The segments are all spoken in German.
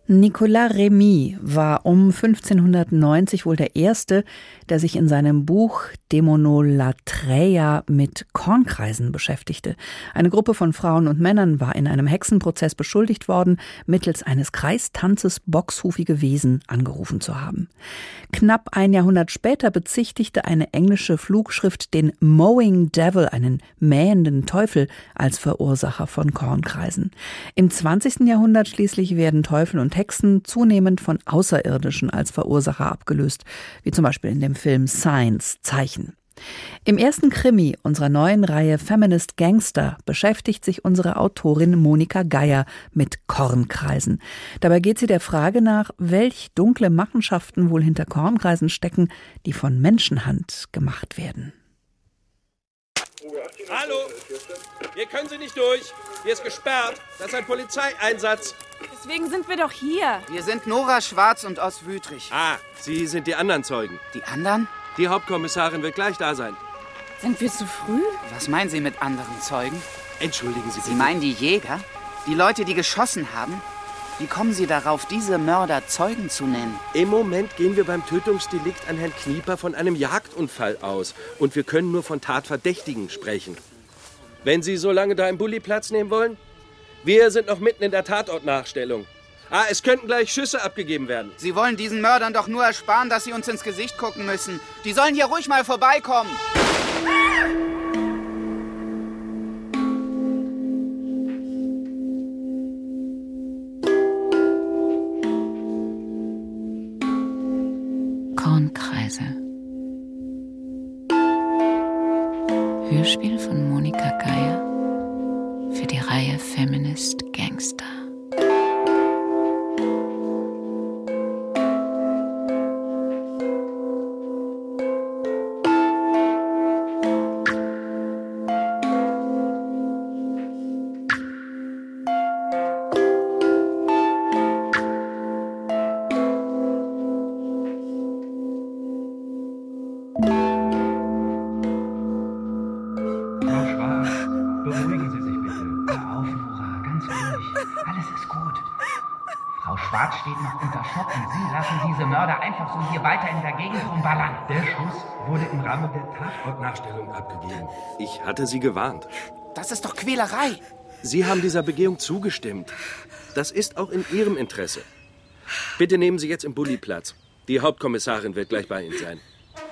Nicolas Rémy war um 1590 wohl der Erste, der sich in seinem Buch Dämonolatreia mit Kornkreisen beschäftigte. Eine Gruppe von Frauen und Männern war in einem Hexenprozess beschuldigt worden, mittels eines Kreistanzes bockshufige Wesen angerufen zu haben. Knapp ein Jahrhundert später bezichtigte eine englische Flugschrift den Mowing Devil, einen mähenden Teufel, als Verursacher von Kornkreisen. Im 20. Jahrhundert schließlich werden Teufel und Hexen zunehmend von Außerirdischen als Verursacher abgelöst, wie zum Beispiel in dem Film Signs, Zeichen. Im ersten Krimi unserer neuen Reihe Feminist Gangster beschäftigt sich unsere Autorin Monika Geier mit Kornkreisen. Dabei geht sie der Frage nach, welch dunkle Machenschaften wohl hinter Kornkreisen stecken, die von Menschenhand gemacht werden. Hallo, hier können Sie nicht durch. Hier ist gesperrt. Das ist ein Polizeieinsatz. Deswegen sind wir doch hier. Wir sind Nora Schwarz und Oss Wüthrich. Ah, Sie sind die anderen Zeugen. Die anderen? Die Hauptkommissarin wird gleich da sein. Sind wir zu früh? Was meinen Sie mit anderen Zeugen? Entschuldigen Sie bitte. Sie meinen die Jäger? Die Leute, die geschossen haben? Wie kommen Sie darauf, diese Mörder Zeugen zu nennen? Im Moment gehen wir beim Tötungsdelikt an Herrn Knieper von einem Jagdunfall aus. Und wir können nur von Tatverdächtigen sprechen. Wenn Sie so lange da im Bulli Platz nehmen wollen? Wir sind noch mitten in der Tatortnachstellung. Es könnten gleich Schüsse abgegeben werden. Sie wollen diesen Mördern doch nur ersparen, dass sie uns ins Gesicht gucken müssen. Die sollen hier ruhig mal vorbeikommen. Kornkreise. Hörspiel von Monika Geier für die Reihe Feminist Gangster. Steht noch unter Schock und Sie lassen diese Mörder einfach so hier weiter in der Gegend rumballern. Der Schuss wurde im Rahmen der Tatortnachstellung abgegeben. Ich hatte Sie gewarnt. Das ist doch Quälerei. Sie haben dieser Begehung zugestimmt. Das ist auch in Ihrem Interesse. Bitte nehmen Sie jetzt im Bulli Platz. Die Hauptkommissarin wird gleich bei Ihnen sein.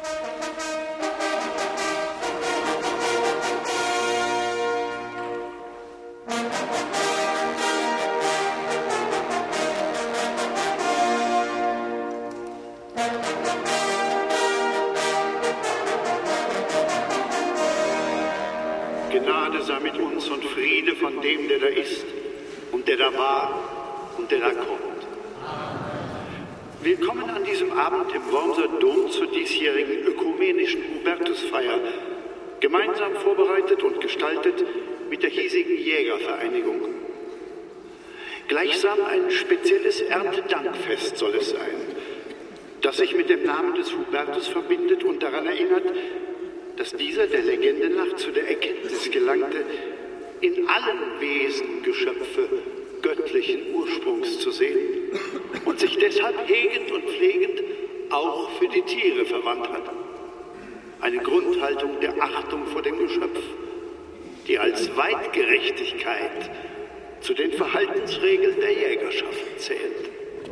Gnade sei mit uns und Friede von dem, der da ist und der da war und der da kommt. Willkommen an diesem Abend im Wormser Dom zur diesjährigen ökumenischen Hubertusfeier, gemeinsam vorbereitet und gestaltet mit der hiesigen Jägervereinigung. Gleichsam ein spezielles Erntedankfest soll es sein, das sich mit dem Namen des Hubertus verbindet und daran erinnert, dass dieser der Legende nach zu der Erkenntnis gelangte, in allen Wesen Geschöpfe göttlichen Ursprungs zu sehen und sich deshalb hegend und pflegend auch für die Tiere verwandt hat. Eine Grundhaltung der Achtung vor dem Geschöpf, die als Weitgerechtigkeit zu den Verhaltensregeln der Jägerschaft zählt.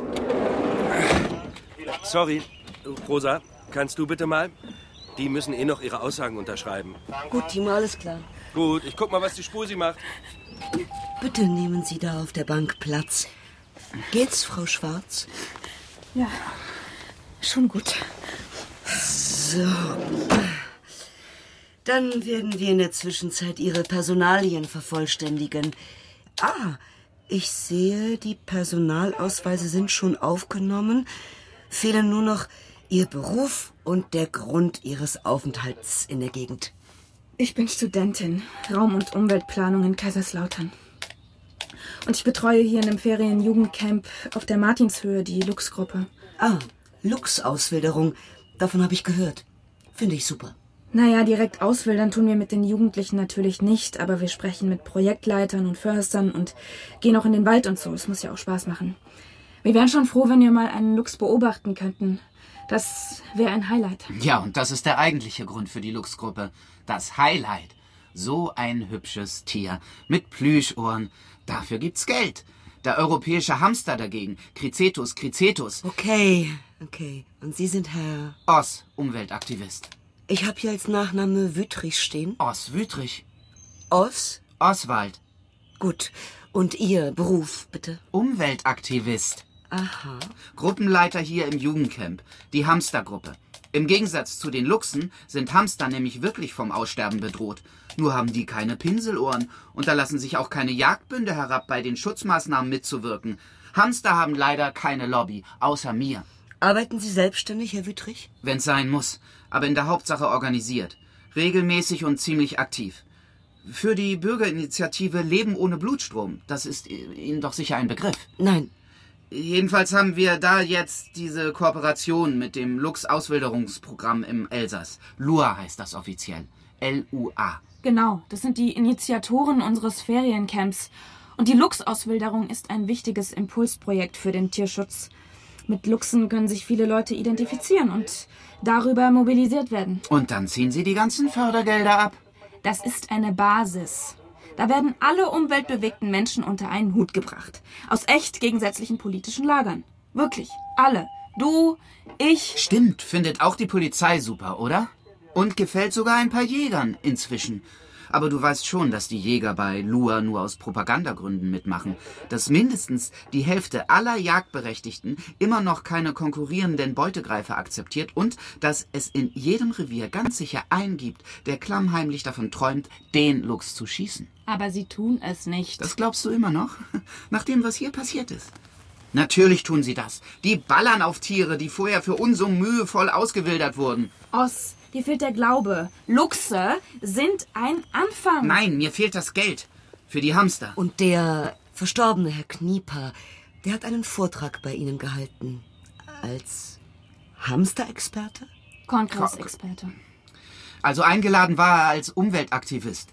Sorry, Rosa, kannst du bitte mal? Die müssen noch ihre Aussagen unterschreiben. Gut, Timo, alles klar. Gut, ich guck mal, was die Spusi macht. Bitte nehmen Sie da auf der Bank Platz. Geht's, Frau Schwarz? Ja, schon gut. So. Dann werden wir in der Zwischenzeit Ihre Personalien vervollständigen. Ich sehe, die Personalausweise sind schon aufgenommen. Fehlen nur noch Ihr Beruf und der Grund Ihres Aufenthalts in der Gegend. Ich bin Studentin, Raum- und Umweltplanung in Kaiserslautern. Und ich betreue hier in einem Ferien-Jugendcamp auf der Martinshöhe die Lux-Gruppe. Lux-Auswilderung. Davon habe ich gehört. Finde ich super. Naja, direkt auswildern tun wir mit den Jugendlichen natürlich nicht, aber wir sprechen mit Projektleitern und Förstern und gehen auch in den Wald und so. Es muss ja auch Spaß machen. Wir wären schon froh, wenn wir mal einen Luchs beobachten könnten. Das wäre ein Highlight. Ja, und das ist der eigentliche Grund für die Luchsgruppe. Das Highlight. So ein hübsches Tier mit Plüschohren. Dafür gibt's Geld. Der europäische Hamster dagegen. Cricetus cricetus. Okay. Und Sie sind Herr... Oss, Umweltaktivist. Ich habe hier als Nachname Wüthrich stehen. Oss Wüthrich. Oss? Oswald. Gut. Und Ihr Beruf, bitte? Umweltaktivist. Aha. Gruppenleiter hier im Jugendcamp. Die Hamstergruppe. Im Gegensatz zu den Luchsen sind Hamster nämlich wirklich vom Aussterben bedroht. Nur haben die keine Pinselohren und da lassen sich auch keine Jagdbünde herab, bei den Schutzmaßnahmen mitzuwirken. Hamster haben leider keine Lobby, außer mir. Arbeiten Sie selbstständig, Herr Wüthrich? Wenn's sein muss, aber in der Hauptsache organisiert. Regelmäßig und ziemlich aktiv. Für die Bürgerinitiative Leben ohne Blutstrom, das ist Ihnen doch sicher ein Begriff. Nein. Jedenfalls haben wir da jetzt diese Kooperation mit dem Luchs-Auswilderungsprogramm im Elsass. LUA heißt das offiziell. LUA. Genau, das sind die Initiatoren unseres Feriencamps. Und die Luchsauswilderung ist ein wichtiges Impulsprojekt für den Tierschutz. Mit Luchsen können sich viele Leute identifizieren und darüber mobilisiert werden. Und dann ziehen Sie die ganzen Fördergelder ab? Das ist eine Basis. Da werden alle umweltbewegten Menschen unter einen Hut gebracht. Aus echt gegensätzlichen politischen Lagern. Wirklich, alle. Du, ich... Stimmt, findet auch die Polizei super, oder? Und gefällt sogar ein paar Jägern inzwischen. Aber du weißt schon, dass die Jäger bei LUA nur aus Propagandagründen mitmachen. Dass mindestens die Hälfte aller Jagdberechtigten immer noch keine konkurrierenden Beutegreifer akzeptiert und dass es in jedem Revier ganz sicher einen gibt, der klammheimlich davon träumt, den Luchs zu schießen. Aber sie tun es nicht. Das glaubst du immer noch? Nach dem, was hier passiert ist. Natürlich tun sie das. Die ballern auf Tiere, die vorher für uns so mühevoll ausgewildert wurden. Oss, dir fehlt der Glaube. Luchse sind ein Anfang. Nein, mir fehlt das Geld. Für die Hamster. Und der verstorbene Herr Knieper, der hat einen Vortrag bei Ihnen gehalten. Als Hamsterexperte? Kornkreisexperte. Also eingeladen war er als Umweltaktivist.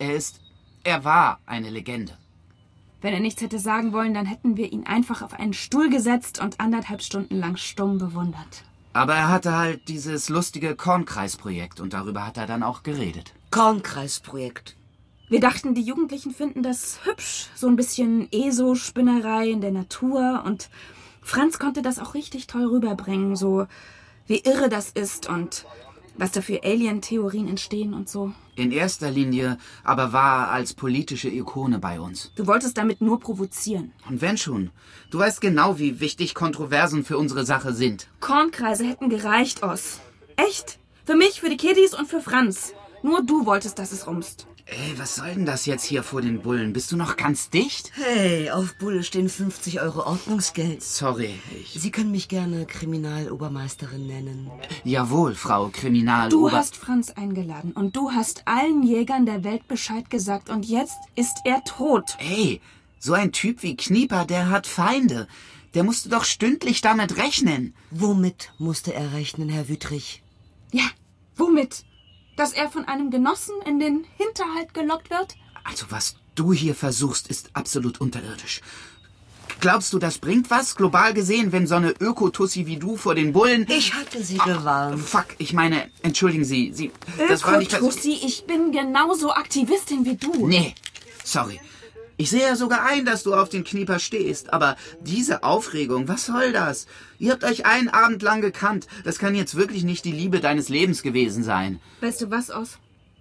Er war eine Legende. Wenn er nichts hätte sagen wollen, dann hätten wir ihn einfach auf einen Stuhl gesetzt und 1,5 Stunden lang stumm bewundert. Aber er hatte halt dieses lustige Kornkreisprojekt und darüber hat er dann auch geredet. Kornkreisprojekt. Wir dachten, die Jugendlichen finden das hübsch. So ein bisschen ESO-Spinnerei in der Natur. Und Franz konnte das auch richtig toll rüberbringen. So wie irre das ist und was da für Alien-Theorien entstehen und so. In erster Linie aber war er als politische Ikone bei uns. Du wolltest damit nur provozieren. Und wenn schon. Du weißt genau, wie wichtig Kontroversen für unsere Sache sind. Kornkreise hätten gereicht, Oss. Echt? Für mich, für die Kiddies und für Franz. Nur du wolltest, dass es rumst. Ey, was soll denn das jetzt hier vor den Bullen? Bist du noch ganz dicht? Hey, auf Bulle stehen 50 € Ordnungsgeld. Sorry, Sie können mich gerne Kriminalobermeisterin nennen. Jawohl, Frau Du hast Franz eingeladen und du hast allen Jägern der Welt Bescheid gesagt und jetzt ist er tot. Ey, so ein Typ wie Knieper, der hat Feinde. Der musste doch stündlich damit rechnen. Womit musste er rechnen, Herr Wüthrich? Ja, womit? Dass er von einem Genossen in den Hinterhalt gelockt wird? Also was du hier versuchst, ist absolut unterirdisch. Glaubst du, das bringt was, global gesehen, wenn so eine Ökotussi wie du vor den Bullen... Ich hatte sie gewarnt. Fuck, ich meine, entschuldigen Sie, das war nicht... Ökotussi, ich bin genauso Aktivistin wie du. Nee, sorry. Ich sehe ja sogar ein, dass du auf den Knieper stehst, aber diese Aufregung, was soll das? Ihr habt euch einen Abend lang gekannt. Das kann jetzt wirklich nicht die Liebe deines Lebens gewesen sein. Weißt du was, Oss?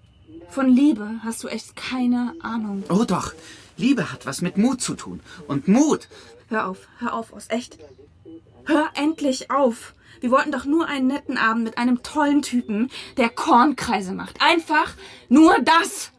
Von Liebe hast du echt keine Ahnung. Oh doch, Liebe hat was mit Mut zu tun. Und Mut... Hör auf, Oss, echt. Hör endlich auf. Wir wollten doch nur einen netten Abend mit einem tollen Typen, der Kornkreise macht. Einfach nur das.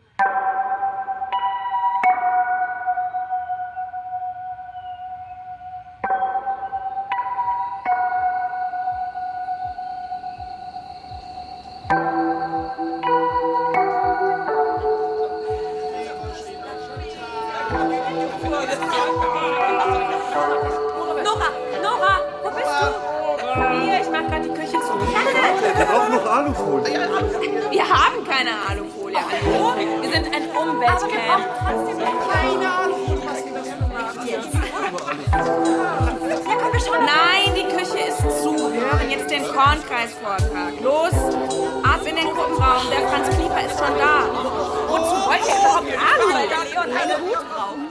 Nora, wo bist du? Hier, ich mach grad die Küche zu. Wir brauchen noch Alufolie. Wir haben keine Alufolie. Hallo? Wir sind ein Umweltcamp. Wir brauchen trotzdem keine Alufolie. Ja, komm, wir schauen. Kornkreisvortrag. Los, ab in den Gruppenraum. Der Franz Knieper ist schon da. Wozu wollt ihr überhaupt Alu? Weil der Leon einen Hut braucht.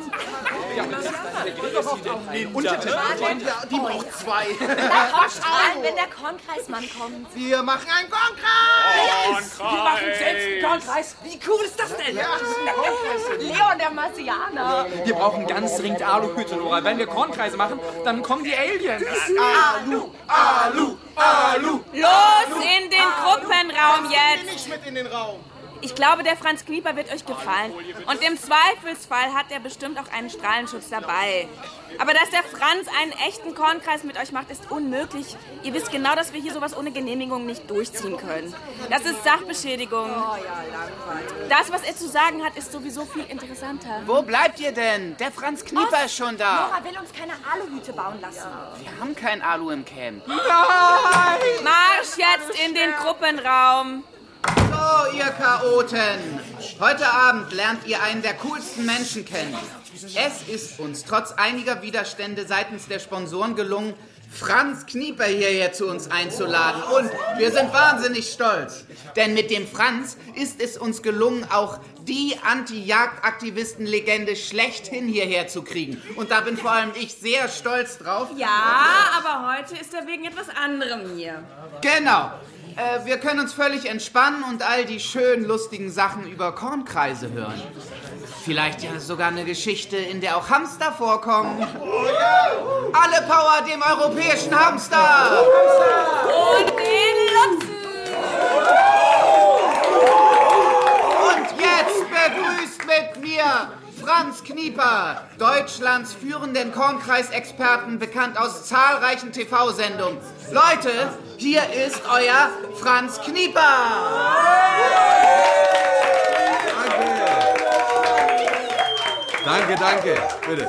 Die braucht 2. Na komm, strahlen, wenn der Kornkreismann kommt. Wir machen einen Kornkreis! Wir machen selbst einen Kornkreis. Wie cool ist das denn? Leon, der Marsianer. Wir brauchen ganz dringend Aluhüte, Nora. Wenn wir Kornkreise machen, dann kommen die Aliens. Alu, Alu, Alu. Los in den Gruppenraum jetzt. Nicht mit in den Raum. Ich glaube, der Franz Knieper wird euch gefallen. Und im Zweifelsfall hat er bestimmt auch einen Strahlenschutz dabei. Aber dass der Franz einen echten Kornkreis mit euch macht, ist unmöglich. Ihr wisst genau, dass wir hier sowas ohne Genehmigung nicht durchziehen können. Das ist Sachbeschädigung. Oh ja, langweilig. Das, was er zu sagen hat, ist sowieso viel interessanter. Wo bleibt ihr denn? Der Franz Knieper ist schon da. Nora will uns keine Aluhüte bauen lassen. Wir haben kein Alu im Camp. Nein! Marsch jetzt in den Gruppenraum. So, ihr Chaoten. Heute Abend lernt ihr einen der coolsten Menschen kennen. Es ist uns trotz einiger Widerstände seitens der Sponsoren gelungen, Franz Knieper hierher zu uns einzuladen. Und wir sind wahnsinnig stolz. Denn mit dem Franz ist es uns gelungen, auch die Anti-Jagd-Aktivisten-Legende schlechthin hierher zu kriegen. Und da bin vor allem ich sehr stolz drauf. Ja, aber heute ist er wegen etwas anderem hier. Genau. Wir können uns völlig entspannen und all die schönen, lustigen Sachen über Kornkreise hören. Vielleicht ja sogar eine Geschichte, in der auch Hamster vorkommen. Alle Power dem europäischen Hamster! Und den Luchsen! Und jetzt begrüßt mit mir Franz Knieper, Deutschlands führenden Kornkreisexperten, bekannt aus zahlreichen TV-Sendungen. Leute, hier ist euer Franz Knieper. Danke, bitte.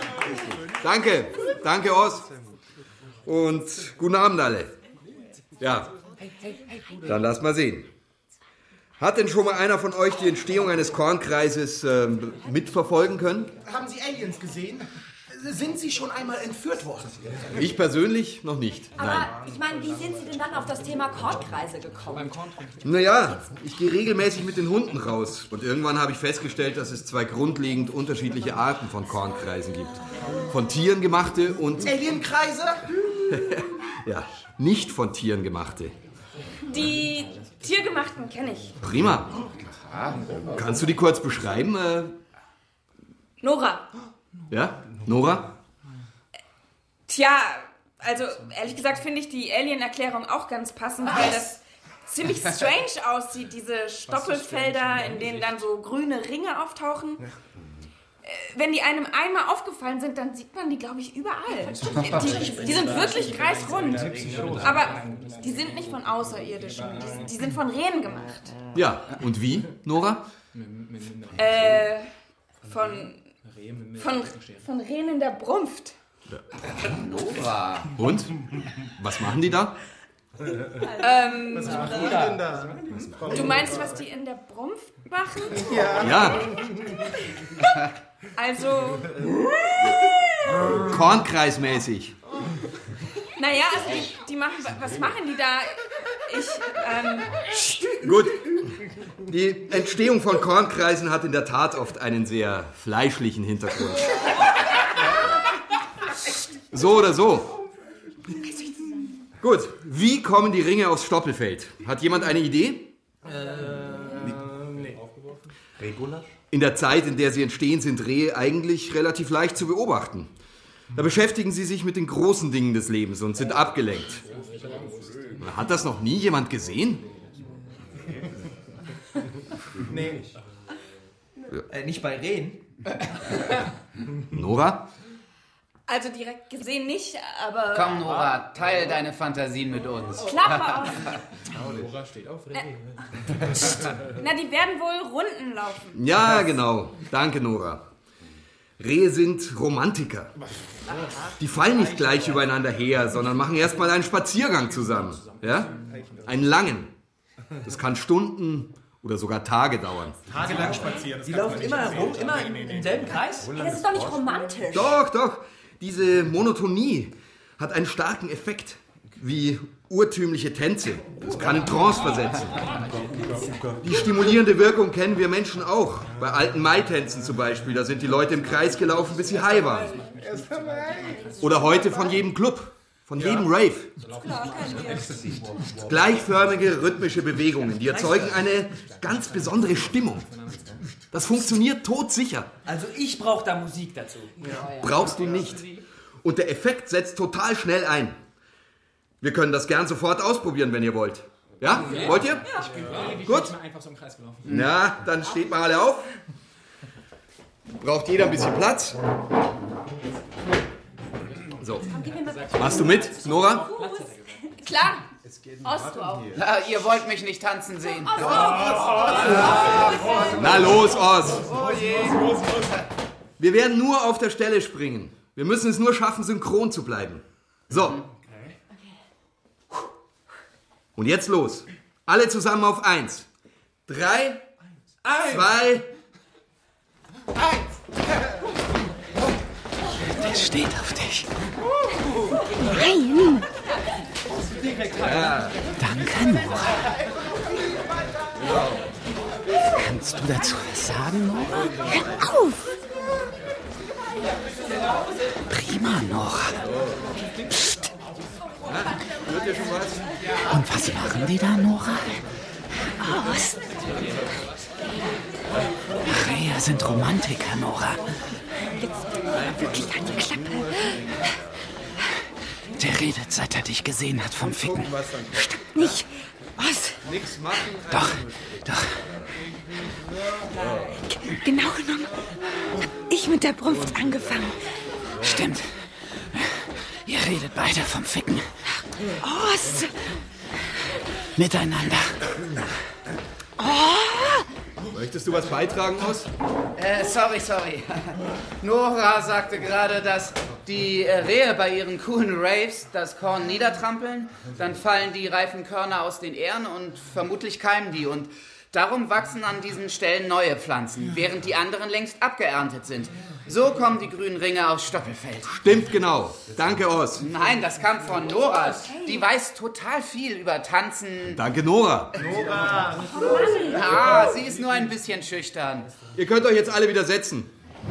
Danke, Ost. Und guten Abend alle. Ja, dann lass mal sehen. Hat denn schon mal einer von euch die Entstehung eines Kornkreises mitverfolgen können? Haben Sie Aliens gesehen? Sind Sie schon einmal entführt worden? Ich persönlich noch nicht. Aber Nein. ich meine, wie sind Sie denn dann auf das Thema Kornkreise gekommen? Naja, ich gehe regelmäßig mit den Hunden raus. Und irgendwann habe ich festgestellt, dass es 2 grundlegend unterschiedliche Arten von Kornkreisen gibt. Von Tieren gemachte und... Alienkreise? Ja, nicht von Tieren gemachte. Die tiergemachten kenne ich. Prima. Kannst du die kurz beschreiben? Nora. Ja, Nora? Tja, also ehrlich gesagt finde ich die Alien-Erklärung auch ganz passend, weil das ziemlich strange aussieht, diese Stoppelfelder, in denen dann so grüne Ringe auftauchen. Wenn die einem einmal aufgefallen sind, dann sieht man die, glaube ich, überall. Die sind wirklich kreisrund. Aber die sind nicht von Außerirdischen. Die sind von Rehen gemacht. Ja, und wie, Nora? Von Rehen in der Brunft. Nora. Und? Was machen die da? Was machen die denn da? Du meinst, was die in der Brunft machen? Ja. Also... Kornkreismäßig. Naja, also die machen... Was machen die da? Gut. Die Entstehung von Kornkreisen hat in der Tat oft einen sehr fleischlichen Hintergrund. So oder so. Gut, wie kommen die Ringe aufs Stoppelfeld? Hat jemand eine Idee? Nee. Regula? In der Zeit, in der sie entstehen, sind Rehe eigentlich relativ leicht zu beobachten. Da beschäftigen sie sich mit den großen Dingen des Lebens und sind abgelenkt. Hat das noch nie jemand gesehen? Nee. Nicht bei Rehen. Nora? Also direkt gesehen nicht, aber... Komm, Nora, teil deine Fantasien mit uns. Klappe auf. Nora steht auf Rehe. Na, die werden wohl Runden laufen. Ja, genau. Danke, Nora. Rehe sind Romantiker. Die fallen nicht gleich übereinander her, sondern machen erstmal einen Spaziergang zusammen. Ja? Einen langen. Das kann Stunden oder sogar Tage dauern. Tagelang spazieren. Sie laufen immer herum, immer im selben Kreis? Das ist doch nicht romantisch. Doch. Diese Monotonie hat einen starken Effekt. wie urtümliche Tänze. Das kann in Trance versetzen. Die stimulierende Wirkung kennen wir Menschen auch. Bei alten Mai-Tänzen zum Beispiel. Da sind die Leute im Kreis gelaufen, bis sie high waren. Oder heute von jedem Club. Von jedem Rave. Gleichförmige rhythmische Bewegungen, die erzeugen eine ganz besondere Stimmung. Das funktioniert todsicher. Also ich brauche da Musik dazu. Brauchst du nicht. Und der Effekt setzt total schnell ein. Wir können das gern sofort ausprobieren, wenn ihr wollt. Ja? Wollt ihr? Gut. Na, dann steht mal alle auf. Braucht jeder ein bisschen Platz. So. Machst du mit, Nora? Klar. Ost, du auch. Na, ihr wollt mich nicht tanzen sehen. Na los, Oz. Wir werden nur auf der Stelle springen. Wir müssen es nur schaffen, synchron zu bleiben. So. Und jetzt los. Alle zusammen auf 1. 3, 2, 1. Der steht auf dich. Nein. Ja. Danke, Nora. Kannst du dazu was sagen, Nora? Hör auf! Prima, Nora. Psst. Hört ihr schon was? Und was machen die da, Nora? Ost. Rehe sind Romantiker, Nora. Jetzt wirklich an die Klappe. Der redet, seit er dich gesehen hat, vom Ficken. Stimmt nicht. Was? Nix machen. Doch. Genau genommen hab ich mit der Brunft angefangen. Stimmt. Ihr redet beide vom Ficken. Ost. Miteinander. Möchtest du was beitragen, Oz? Sorry. Nora sagte gerade, dass die Rehe bei ihren coolen Raves das Korn niedertrampeln. Dann fallen die reifen Körner aus den Ähren und vermutlich keimen die. Und darum wachsen an diesen Stellen neue Pflanzen, während die anderen längst abgeerntet sind. So kommen die grünen Ringe aus Stoppelfeld. Stimmt genau. Danke, Oz. Nein, das kam von Nora. Die weiß total viel über Tanzen. Danke, Nora. Ah, sie ist nur ein bisschen schüchtern. Ihr könnt euch jetzt alle wieder setzen.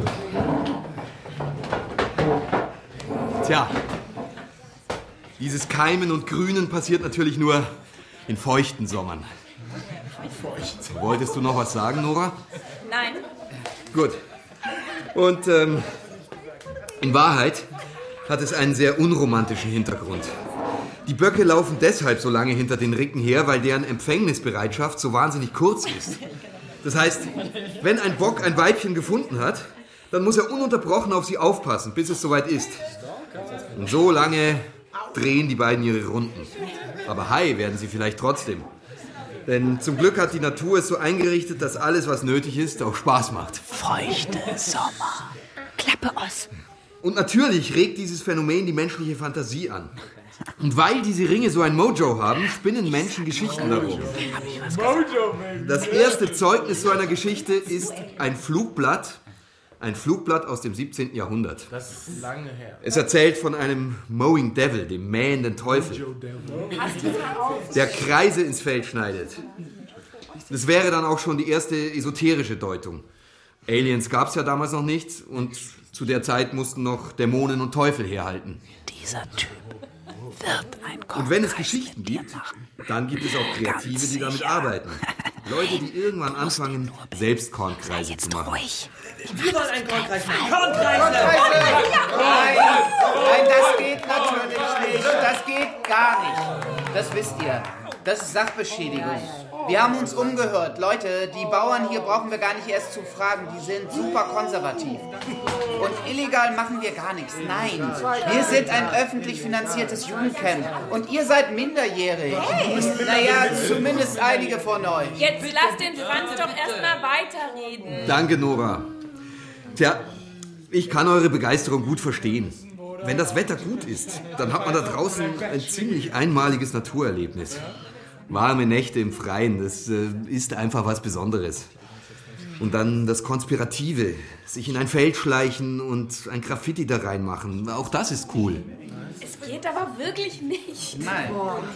Tja, dieses Keimen und Grünen passiert natürlich nur in feuchten Sommern. Wolltest du noch was sagen, Nora? Nein. Gut. Und in Wahrheit hat es einen sehr unromantischen Hintergrund. Die Böcke laufen deshalb so lange hinter den Ricken her, weil deren Empfängnisbereitschaft so wahnsinnig kurz ist. Das heißt, wenn ein Bock ein Weibchen gefunden hat, dann muss er ununterbrochen auf sie aufpassen, bis es soweit ist. Und so lange drehen die beiden ihre Runden. Aber high werden sie vielleicht trotzdem. Denn zum Glück hat die Natur es so eingerichtet, dass alles, was nötig ist, auch Spaß macht. Feuchte Sommer. Klappe, Oz. Und natürlich regt dieses Phänomen die menschliche Fantasie an. Und weil diese Ringe so ein Mojo haben, spinnen Menschen Geschichten darum. Das erste Zeugnis so einer Geschichte ist ein Flugblatt aus dem 17. Jahrhundert. Das ist lange her. Es erzählt von einem Mowing Devil, dem mähenden Teufel, der Kreise ins Feld schneidet. Das wäre dann auch schon die erste esoterische Deutung. Aliens gab es ja damals noch nicht und zu der Zeit mussten noch Dämonen und Teufel herhalten. Dieser Typ wird ein Kornkreis. Und wenn es Geschichten gibt, dann gibt es auch Kreative, die damit arbeiten. Leute, die irgendwann anfangen, selbst Kornkreise zu machen. Wir wollen einen Kornkreis machen. Kornkreise! Nein, das geht natürlich nicht. Das geht gar nicht. Das wisst ihr. Das ist Sachbeschädigung. Wir haben uns umgehört. Leute, die Bauern hier brauchen wir gar nicht erst zu fragen. Die sind super konservativ. Und illegal machen wir gar nichts. Nein, wir sind ein öffentlich finanziertes Jugendcamp. Und ihr seid minderjährig. Naja, zumindest einige von euch. Jetzt lasst den Franz doch erstmal weiterreden. Danke, Nora. Tja, ich kann eure Begeisterung gut verstehen. Wenn das Wetter gut ist, dann hat man da draußen ein ziemlich einmaliges Naturerlebnis. Warme Nächte im Freien, das ist einfach was Besonderes. Und dann das Konspirative, sich in ein Feld schleichen und ein Graffiti da reinmachen, auch das ist cool. geht aber wirklich nicht. Nein.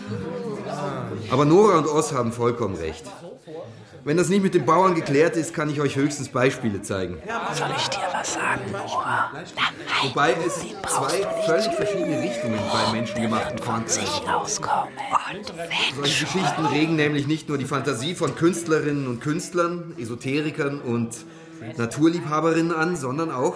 Aber Nora und Oz haben vollkommen recht. Wenn das nicht mit den Bauern geklärt ist, kann ich euch höchstens Beispiele zeigen. Soll ich dir was sagen, Nora? Wobei es zwei völlig verschiedene Richtungen bei menschengemachten Kornkreisen sich auskommen. Und solche Geschichten regen nämlich nicht nur die Fantasie von Künstlerinnen und Künstlern, Esoterikern und Naturliebhaberinnen an, sondern auch...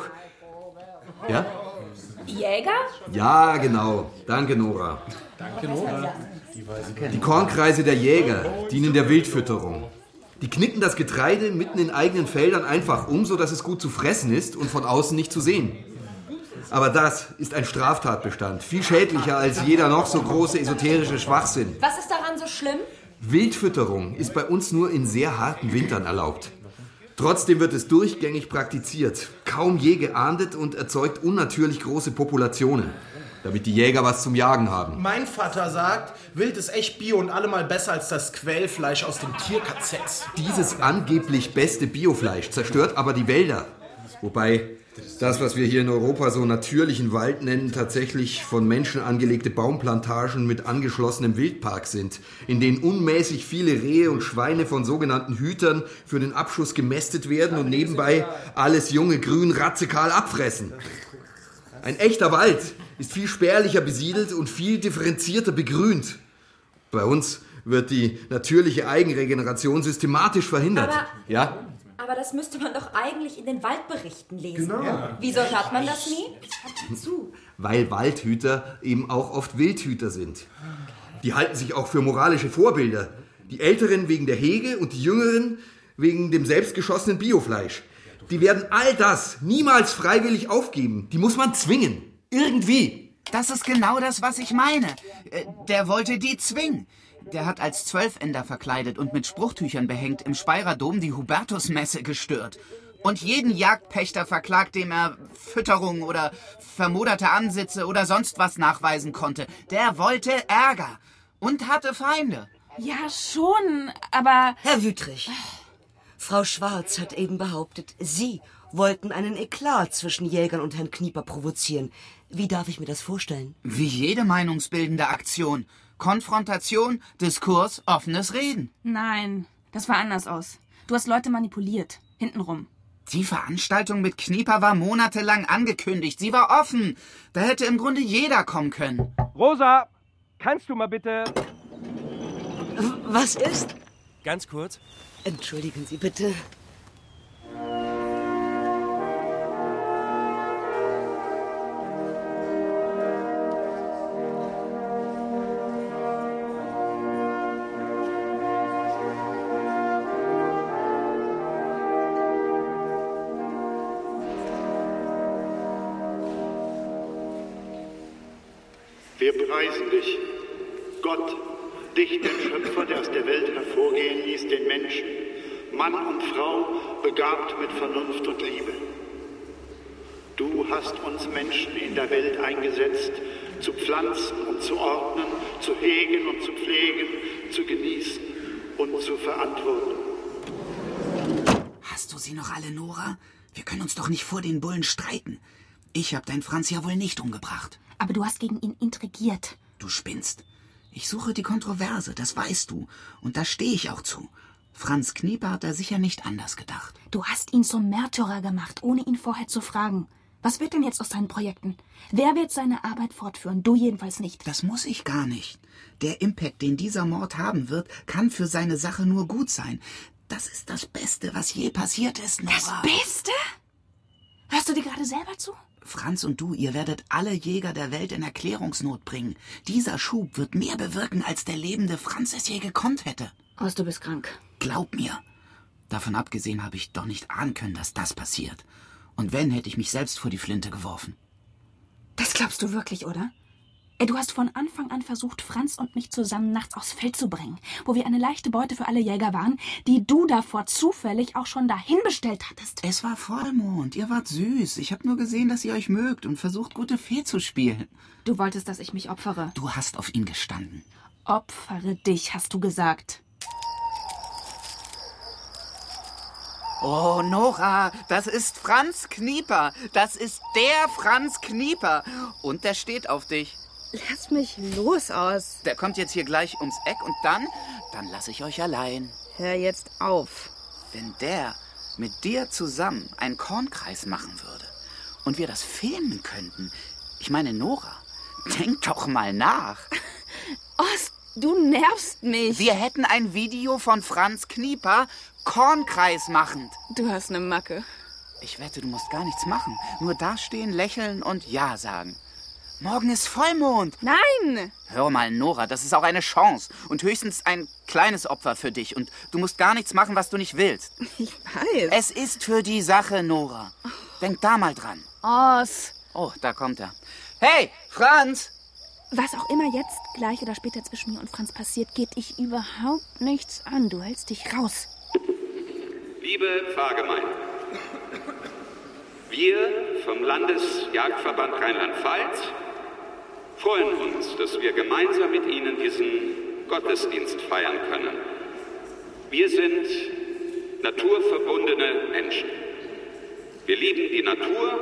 Ja? Jäger? Ja, genau. Danke, Nora. Danke, Nora. Die Kornkreise der Jäger dienen der Wildfütterung. Die knicken das Getreide mitten in eigenen Feldern einfach um, sodass es gut zu fressen ist und von außen nicht zu sehen. Aber das ist ein Straftatbestand, viel schädlicher als jeder noch so große esoterische Schwachsinn. Was ist daran so schlimm? Wildfütterung ist bei uns nur in sehr harten Wintern erlaubt. Trotzdem wird es durchgängig praktiziert, kaum je geahndet und erzeugt unnatürlich große Populationen, damit die Jäger was zum Jagen haben. Mein Vater sagt, Wild ist echt bio und allemal besser als das Quellfleisch aus dem Tierkazett. Dieses angeblich beste Biofleisch zerstört aber die Wälder. Wobei das, was wir hier in Europa so natürlichen Wald nennen, tatsächlich von Menschen angelegte Baumplantagen mit angeschlossenem Wildpark sind, in denen unmäßig viele Rehe und Schweine von sogenannten Hütern für den Abschuss gemästet werden und nebenbei alles junge Grün radikal abfressen. Ein echter Wald ist viel spärlicher besiedelt und viel differenzierter begrünt. Bei uns wird die natürliche Eigenregeneration systematisch verhindert. Aber das müsste man doch eigentlich in den Waldberichten lesen. Genau. Ja. Wieso hört man das nie? Weil Waldhüter eben auch oft Wildhüter sind. Die halten sich auch für moralische Vorbilder. Die Älteren wegen der Hege und die Jüngeren wegen dem selbstgeschossenen Biofleisch. Die werden all das niemals freiwillig aufgeben. Die muss man zwingen. Irgendwie. Das ist genau das, was ich meine. Der wollte die zwingen. Der hat als Zwölfender verkleidet und mit Spruchtüchern behängt im Speyerer Dom die Hubertusmesse gestört. Und jeden Jagdpächter verklagt, dem er Fütterung oder vermoderte Ansitze oder sonst was nachweisen konnte. Der wollte Ärger und hatte Feinde. Ja, schon, aber... Herr Wüthrich, Frau Schwarz hat eben behauptet, Sie wollten einen Eklat zwischen Jägern und Herrn Knieper provozieren. Wie darf ich mir das vorstellen? Wie jede meinungsbildende Aktion. Konfrontation, Diskurs, offenes Reden. Nein, das war anders aus. Du hast Leute manipuliert. Hintenrum. Die Veranstaltung mit Knieper war monatelang angekündigt. Sie war offen. Da hätte im Grunde jeder kommen können. Rosa, kannst du mal bitte... Was ist? Ganz kurz. Entschuldigen Sie bitte. Wir preisen dich, Gott, dich, den Schöpfer, der aus der Welt hervorgehen ließ, den Menschen, Mann und Frau, begabt mit Vernunft und Liebe. Du hast uns Menschen in der Welt eingesetzt, zu pflanzen und zu ordnen, zu hegen und zu pflegen, zu genießen und zu verantworten. Hast du sie noch alle, Nora? Wir können uns doch nicht vor den Bullen streiten. Ich hab dein Franz ja wohl nicht umgebracht. Aber du hast gegen ihn intrigiert. Du spinnst. Ich suche die Kontroverse, das weißt du. Und da stehe ich auch zu. Franz Knieper hat da sicher nicht anders gedacht. Du hast ihn zum Märtyrer gemacht, ohne ihn vorher zu fragen. Was wird denn jetzt aus seinen Projekten? Wer wird seine Arbeit fortführen? Du jedenfalls nicht. Das muss ich gar nicht. Der Impact, den dieser Mord haben wird, kann für seine Sache nur gut sein. Das ist das Beste, was je passiert ist, Nora. Das Beste? Hörst du dir gerade selber zu? Franz und du, ihr werdet alle Jäger der Welt in Erklärungsnot bringen. Dieser Schub wird mehr bewirken, als der lebende Franz es je gekonnt hätte. Oz, du bist krank. Glaub mir. Davon abgesehen habe ich doch nicht ahnen können, dass das passiert. Und wenn, hätte ich mich selbst vor die Flinte geworfen. Das glaubst du wirklich, oder? Du hast von Anfang an versucht, Franz und mich zusammen nachts aufs Feld zu bringen, wo wir eine leichte Beute für alle Jäger waren, die du davor zufällig auch schon dahin bestellt hattest. Es war Vollmond, ihr wart süß. Ich habe nur gesehen, dass ihr euch mögt und versucht, gute Fee zu spielen. Du wolltest, dass ich mich opfere. Du hast auf ihn gestanden. Opfere dich, hast du gesagt. Oh, Nora, das ist Franz Knieper. Das ist der Franz Knieper. Und der steht auf dich. Lass mich los, Oz. Der kommt jetzt hier gleich ums Eck und dann lasse ich euch allein. Hör jetzt auf. Wenn der mit dir zusammen einen Kornkreis machen würde und wir das filmen könnten. Ich meine, Nora, denk doch mal nach. Oz, du nervst mich. Wir hätten ein Video von Franz Knieper, Kornkreis machend. Du hast eine Macke. Ich wette, du musst gar nichts machen. Nur dastehen, lächeln und Ja sagen. Morgen ist Vollmond. Nein! Hör mal, Nora, das ist auch eine Chance. Und höchstens ein kleines Opfer für dich. Und du musst gar nichts machen, was du nicht willst. Ich weiß. Es ist für die Sache, Nora. Denk da mal dran. Oz. Oh, da kommt er. Hey, Franz! Was auch immer jetzt, gleich oder später zwischen mir und Franz passiert, geht dich überhaupt nichts an. Du hältst dich raus. Liebe Pfarrgemeinde, wir vom Landesjagdverband Rheinland-Pfalz freuen uns, dass wir gemeinsam mit Ihnen diesen Gottesdienst feiern können. Wir sind naturverbundene Menschen. Wir lieben die Natur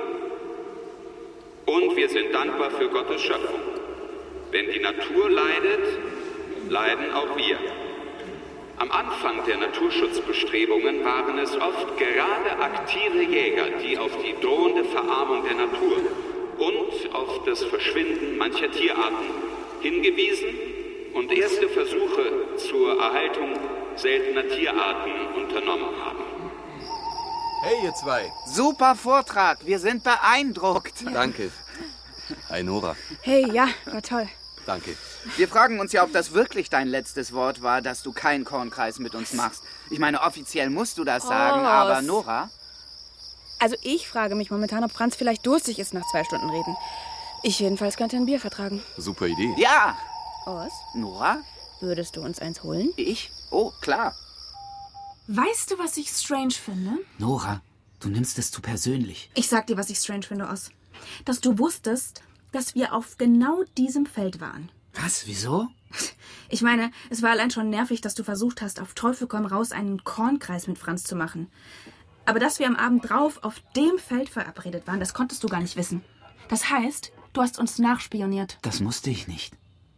und wir sind dankbar für Gottes Schöpfung. Wenn die Natur leidet, leiden auch wir. Am Anfang der Naturschutzbestrebungen waren es oft gerade aktive Jäger, die auf die drohende Verarmung der Natur und auf das Verschwinden mancher Tierarten hingewiesen und erste Versuche zur Erhaltung seltener Tierarten unternommen haben. Hey, ihr zwei. Super Vortrag, wir sind beeindruckt. Danke. Hi, Nora. Hey, ja, war toll. Danke. Wir fragen uns ja, ob das wirklich dein letztes Wort war, dass du keinen Kornkreis mit uns machst. Ich meine, offiziell musst du das sagen, aber Nora? Also ich frage mich momentan, ob Franz vielleicht durstig ist nach 2 Stunden Reden. Ich jedenfalls könnte ein Bier vertragen. Super Idee. Ja! Oz? Nora? Würdest du uns eins holen? Ich? Oh, klar. Weißt du, was ich strange finde? Nora, du nimmst es zu persönlich. Ich sag dir, was ich strange finde, Oz. Dass du wusstest, dass wir auf genau diesem Feld waren. Was? Wieso? Ich meine, es war allein schon nervig, dass du versucht hast, auf Teufel komm raus einen Kornkreis mit Franz zu machen. Aber dass wir am Abend drauf auf dem Feld verabredet waren, das konntest du gar nicht wissen. Das heißt, du hast uns nachspioniert. Das musste ich nicht.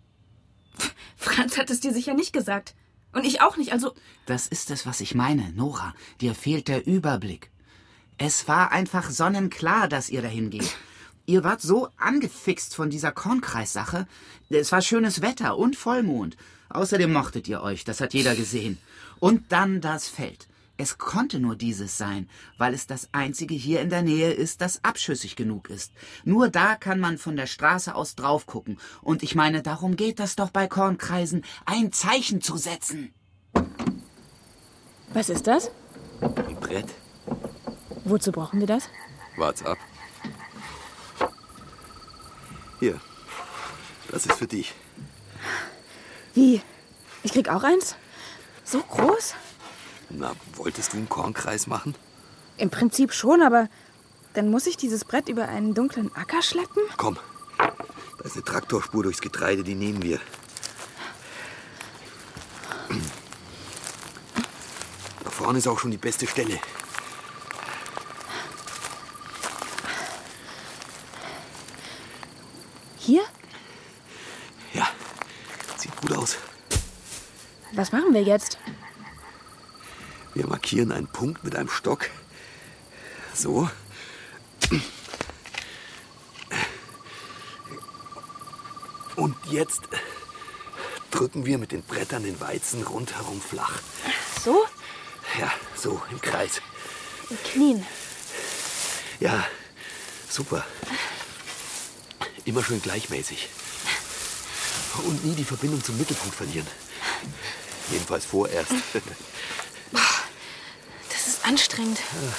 Franz hat es dir sicher nicht gesagt. Und ich auch nicht, also... Das ist es, was ich meine, Nora. Dir fehlt der Überblick. Es war einfach sonnenklar, dass ihr dahin geht. Ihr wart so angefixt von dieser Kornkreissache. Es war schönes Wetter und Vollmond. Außerdem mochtet ihr euch, das hat jeder gesehen. Und dann das Feld. Es konnte nur dieses sein, weil es das einzige hier in der Nähe ist, das abschüssig genug ist. Nur da kann man von der Straße aus drauf gucken. Und ich meine, darum geht das doch bei Kornkreisen, ein Zeichen zu setzen. Was ist das? Ein Brett. Wozu brauchen wir das? Wart's ab. Hier, das ist für dich. Wie? Ich krieg auch eins? So groß? Na, wolltest du einen Kornkreis machen? Im Prinzip schon, aber dann muss ich dieses Brett über einen dunklen Acker schleppen? Komm, da ist eine Traktorspur durchs Getreide, die nehmen wir. Da vorne ist auch schon die beste Stelle. Hier? Ja, sieht gut aus. Was machen wir jetzt? Wir markieren einen Punkt mit einem Stock. So. Und jetzt drücken wir mit den Brettern den Weizen rundherum flach. So? Ja, so im Kreis. In Knien. Ja, super. Immer schön gleichmäßig. Und nie die Verbindung zum Mittelpunkt verlieren. Jedenfalls vorerst. Das ist anstrengend.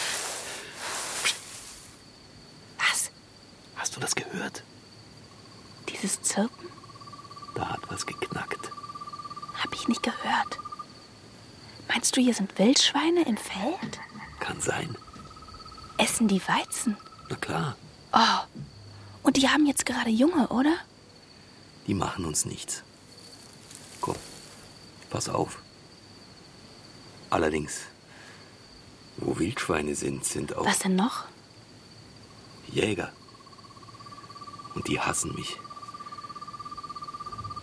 Was? Hast du das gehört? Dieses Zirpen? Da hat was geknackt. Hab ich nicht gehört. Meinst du, hier sind Wildschweine im Feld? Kann sein. Essen die Weizen? Na klar. Oh, und die haben jetzt gerade Junge, oder? Die machen uns nichts. Komm, pass auf. Allerdings, wo Wildschweine sind auch... Was denn noch? Jäger. Und die hassen mich.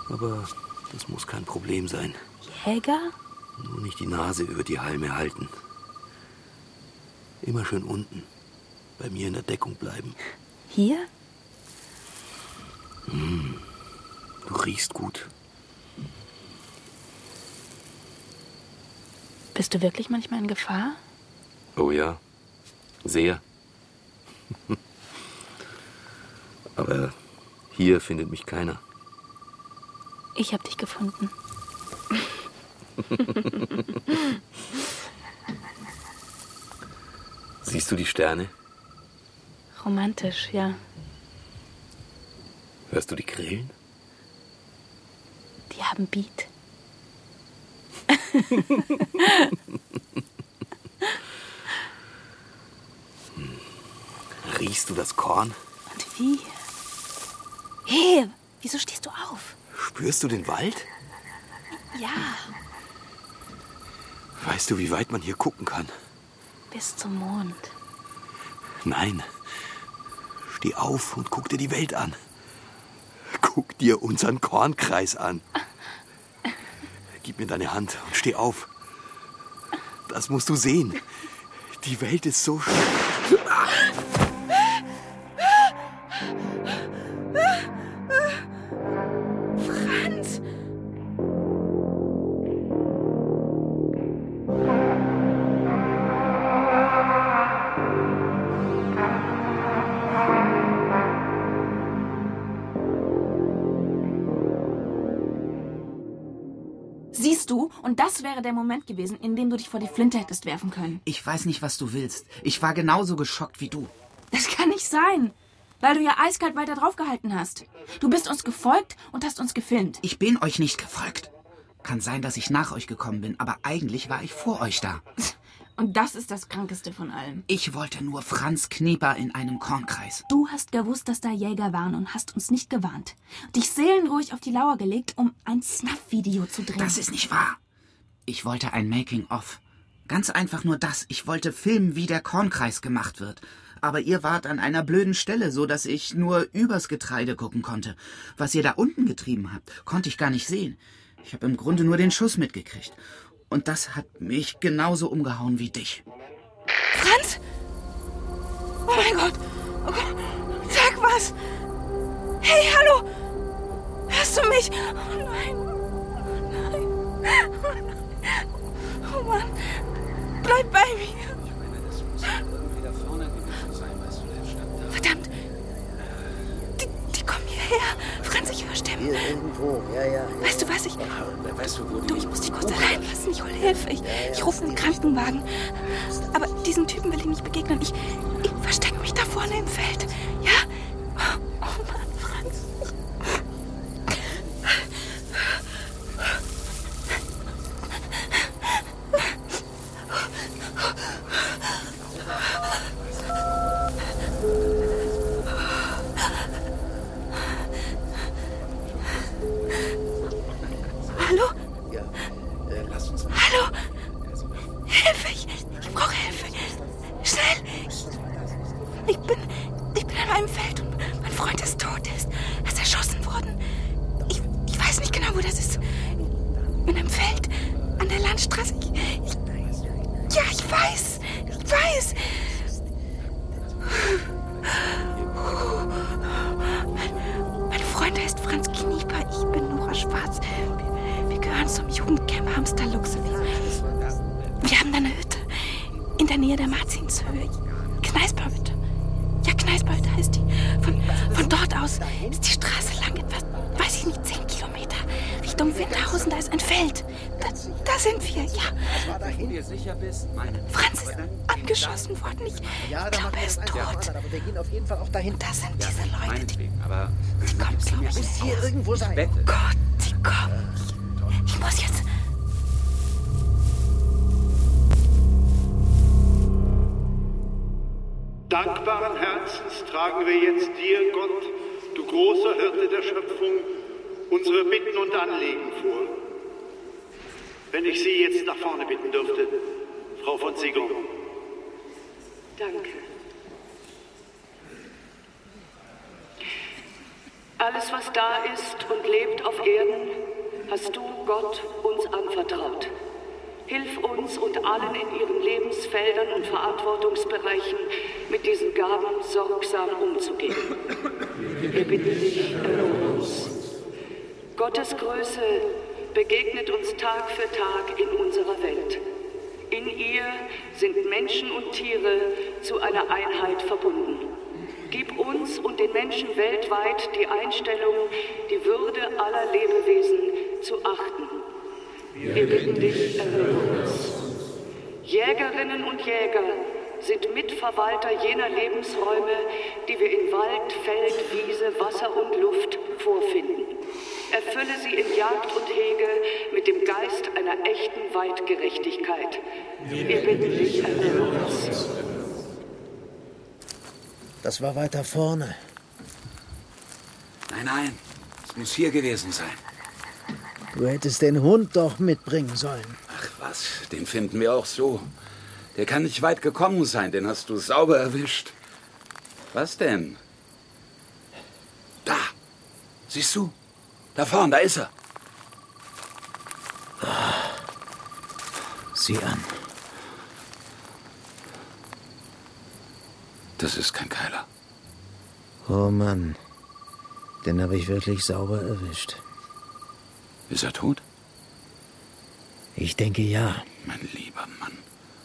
Aber das muss kein Problem sein. Jäger? Nur nicht die Nase über die Halme halten. Immer schön unten. Bei mir in der Deckung bleiben. Hier? Du riechst gut. Bist du wirklich manchmal in Gefahr? Oh ja, sehr. Aber hier findet mich keiner. Ich habe dich gefunden. Siehst du die Sterne? Romantisch, ja. Hörst du die Grillen? Die haben Beat. Riechst du das Korn? Und wie? Hey, wieso stehst du auf? Spürst du den Wald? Ja, Weißt du, wie weit man hier gucken kann? bis zum Mond. Nein. Steh auf und guck dir die Welt an. Guck dir unseren Kornkreis an. Gib mir deine Hand und steh auf. Das musst du sehen. Die Welt ist so schön. Franz! Siehst du, und das wäre der Moment gewesen, in dem du dich vor die Flinte hättest werfen können. Ich weiß nicht, was du willst. Ich war genauso geschockt wie du. Das kann nicht sein, weil du ja eiskalt weiter draufgehalten hast. Du bist uns gefolgt und hast uns gefilmt. Ich bin euch nicht gefolgt. Kann sein, dass ich nach euch gekommen bin, aber eigentlich war ich vor euch da. Und das ist das Krankeste von allem. Ich wollte nur Franz Knieper in einem Kornkreis. Du hast gewusst, dass da Jäger waren und hast uns nicht gewarnt. Dich seelenruhig auf die Lauer gelegt, um ein Snuff-Video zu drehen. Das ist nicht wahr. Ich wollte ein Making-of. Ganz einfach nur das. Ich wollte filmen, wie der Kornkreis gemacht wird. Aber ihr wart an einer blöden Stelle, so dass ich nur übers Getreide gucken konnte. Was ihr da unten getrieben habt, konnte ich gar nicht sehen. Ich habe im Grunde nur den Schuss mitgekriegt. Und das hat mich genauso umgehauen wie dich. Franz! Oh mein Gott! Oh Gott. Sag was! Hey, hallo! Hörst du mich? Oh nein! Oh nein! Oh nein! Oh Mann! Bleib bei mir! Verdammt! Die kommen hierher! Franz, ich höre Stimmen. Hier irgendwo, ja. Weißt du was? Weißt du, wo Du, ich muss dich kurz allein lassen. Ich hole Hilfe. Ich rufe einen Krankenwagen. Aber diesen Typen will ich nicht begegnen. Ich verstecke mich da vorne im Feld. Ja? Oh Mann, Franz. Hallo? Ja, lass uns mal. Hallo? Hilfe! Ich brauche Hilfe. Schnell! Ich bin an einem Feld und mein Freund ist tot. Er ist erschossen worden. Ich weiß nicht genau, wo das ist. In einem Feld an der Landstraße. Ja, ich weiß. Mein Freund heißt Franz Knieper. Ich bin Nora Schwarz. Wir gehören zum Jugendcamp Hamsterluchse. Wir haben da eine Hütte in der Nähe der Marzinshöhe. Kneißbauhütte. Ja, Kneißbauhütte heißt die. Von dort aus ist die Straße lang, etwa, weiß ich nicht, 10 Kilometer. Richtung Winterhausen, da ist ein Feld. Da sind wir, ja. Wenn du dir sicher bist, Franz ist angeschossen worden. Ich glaube, er ist tot. Aber wir gehen auf jeden Fall auch dahin. Das sind diese Leute, die kommen, glaube ich, muss hier irgendwo sein. Oh Gott, die kommen. Ich muss jetzt... Dankbaren Herzens tragen wir jetzt dir, Gott, du großer Hirte der Schöpfung, unsere Bitten und Anliegen vor. Wenn ich Sie jetzt nach vorne bitten dürfte, Frau von Sigon. Danke. Alles, was da ist und lebt auf Erden, hast du, Gott, uns anvertraut. Hilf uns und allen in ihren Lebensfeldern und Verantwortungsbereichen mit diesen Gaben sorgsam umzugehen. Wir bitten dich, erhöre uns. Gottes Größe begegnet uns Tag für Tag in unserer Welt. In ihr sind Menschen und Tiere zu einer Einheit verbunden. Gib uns und den Menschen weltweit die Einstellung, die Würde aller Lebewesen zu achten. Wir bitten dich, erhöre uns. Jägerinnen und Jäger sind Mitverwalter jener Lebensräume, die wir in Wald, Feld, Wiese, Wasser und Luft vorfinden. Erfülle sie in Jagd und Hege mit dem Geist einer echten Weitgerechtigkeit. Wir bitten dich, erhöre uns. Das war weiter vorne. Nein, es muss hier gewesen sein. Du hättest den Hund doch mitbringen sollen. Ach was, den finden wir auch so. Der kann nicht weit gekommen sein, den hast du sauber erwischt. Was denn? Da, siehst du? Da vorne, da ist er. Sieh an. Das ist kein Keiler. Oh Mann, den habe ich wirklich sauber erwischt. Ist er tot? Ich denke ja. Mein lieber Mann.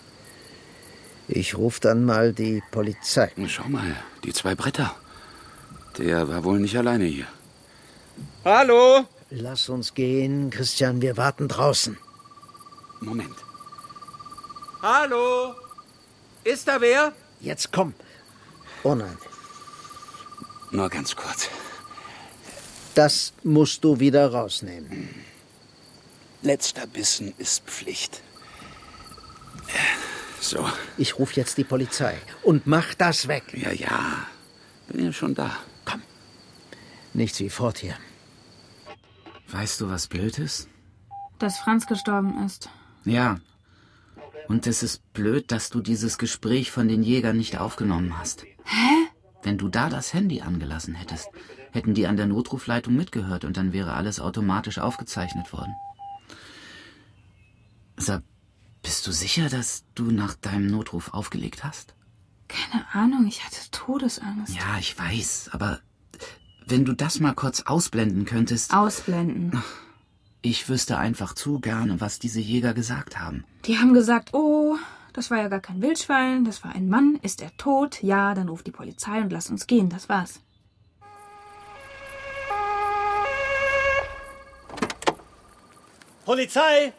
Ich rufe dann mal die Polizei. Schau mal, die 2 Bretter. Der war wohl nicht alleine hier. Hallo? Lass uns gehen, Christian, wir warten draußen. Moment. Hallo? Ist da wer? Jetzt komm. Oh nein. Nur ganz kurz. Das musst du wieder rausnehmen. Letzter Bissen ist Pflicht. So. Ich rufe jetzt die Polizei und mach das weg. Ja. Bin ja schon da. Komm. Nichts wie fort hier. Weißt du, was blöd ist? Dass Franz gestorben ist. Ja. Und es ist blöd, dass du dieses Gespräch von den Jägern nicht aufgenommen hast. Hä? Wenn du da das Handy angelassen hättest, hätten die an der Notrufleitung mitgehört und dann wäre alles automatisch aufgezeichnet worden. Sag, bist du sicher, dass du nach deinem Notruf aufgelegt hast? Keine Ahnung, ich hatte Todesangst. Ja, ich weiß, aber wenn du das mal kurz ausblenden könntest... Ausblenden? Ich wüsste einfach zu gerne, was diese Jäger gesagt haben. Die haben gesagt, oh, das war ja gar kein Wildschwein, das war ein Mann, ist er tot? Ja, dann ruft die Polizei und lass uns gehen, das war's. Polizei!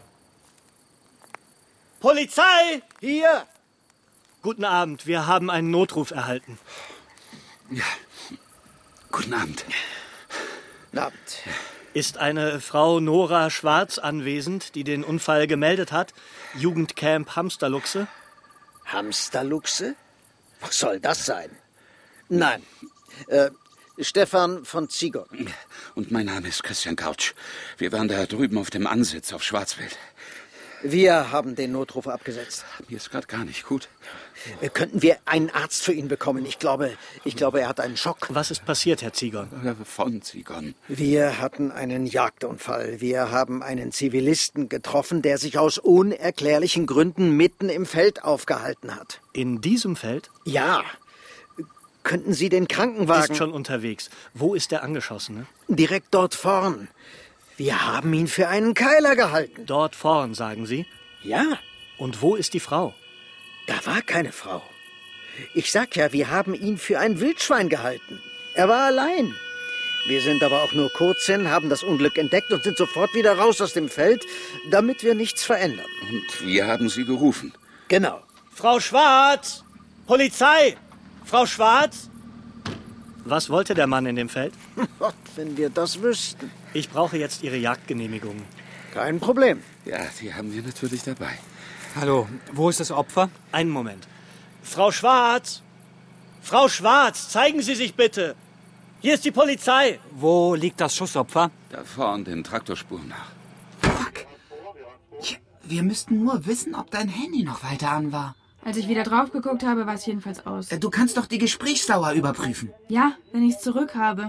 Polizei! Hier! Guten Abend, wir haben einen Notruf erhalten. Ja, guten Abend. Guten Abend. Ist eine Frau Nora Schwarz anwesend, die den Unfall gemeldet hat? Jugendcamp Hamsterluchse? Hamsterluchse? Was soll das sein? Nein. Stefan von Ziegler. Und mein Name ist Christian Couch. Wir waren da drüben auf dem Ansitz auf Schwarzwald. Wir haben den Notruf abgesetzt. Mir ist gerade gar nicht gut. Könnten wir einen Arzt für ihn bekommen? Ich glaube, er hat einen Schock. Was ist passiert, Herr Ziegon? Von Ziegon. Wir hatten einen Jagdunfall. Wir haben einen Zivilisten getroffen, der sich aus unerklärlichen Gründen mitten im Feld aufgehalten hat. In diesem Feld? Ja. Könnten Sie den Krankenwagen... Ist schon unterwegs. Wo ist der Angeschossene? Direkt dort vorn. Wir haben ihn für einen Keiler gehalten. Dort vorn, sagen Sie? Ja. Und wo ist die Frau? Da war keine Frau. Ich sag ja, wir haben ihn für ein Wildschwein gehalten. Er war allein. Wir sind aber auch nur kurz hin, haben das Unglück entdeckt und sind sofort wieder raus aus dem Feld, damit wir nichts verändern. Und wir haben Sie gerufen? Genau. Frau Schwarz! Polizei! Frau Schwarz! Was wollte der Mann in dem Feld? Wenn wir das wüssten. Ich brauche jetzt Ihre Jagdgenehmigung. Kein Problem. Ja, die haben wir natürlich dabei. Hallo, wo ist das Opfer? Einen Moment. Frau Schwarz! Frau Schwarz, zeigen Sie sich bitte! Hier ist die Polizei! Wo liegt das Schussopfer? Da vorne den Traktorspuren nach. Fuck! Wir müssten nur wissen, ob dein Handy noch weiter an war. Als ich wieder drauf geguckt habe, war es jedenfalls aus. Du kannst doch die Gesprächsdauer überprüfen. Ja, wenn ich es zurück habe.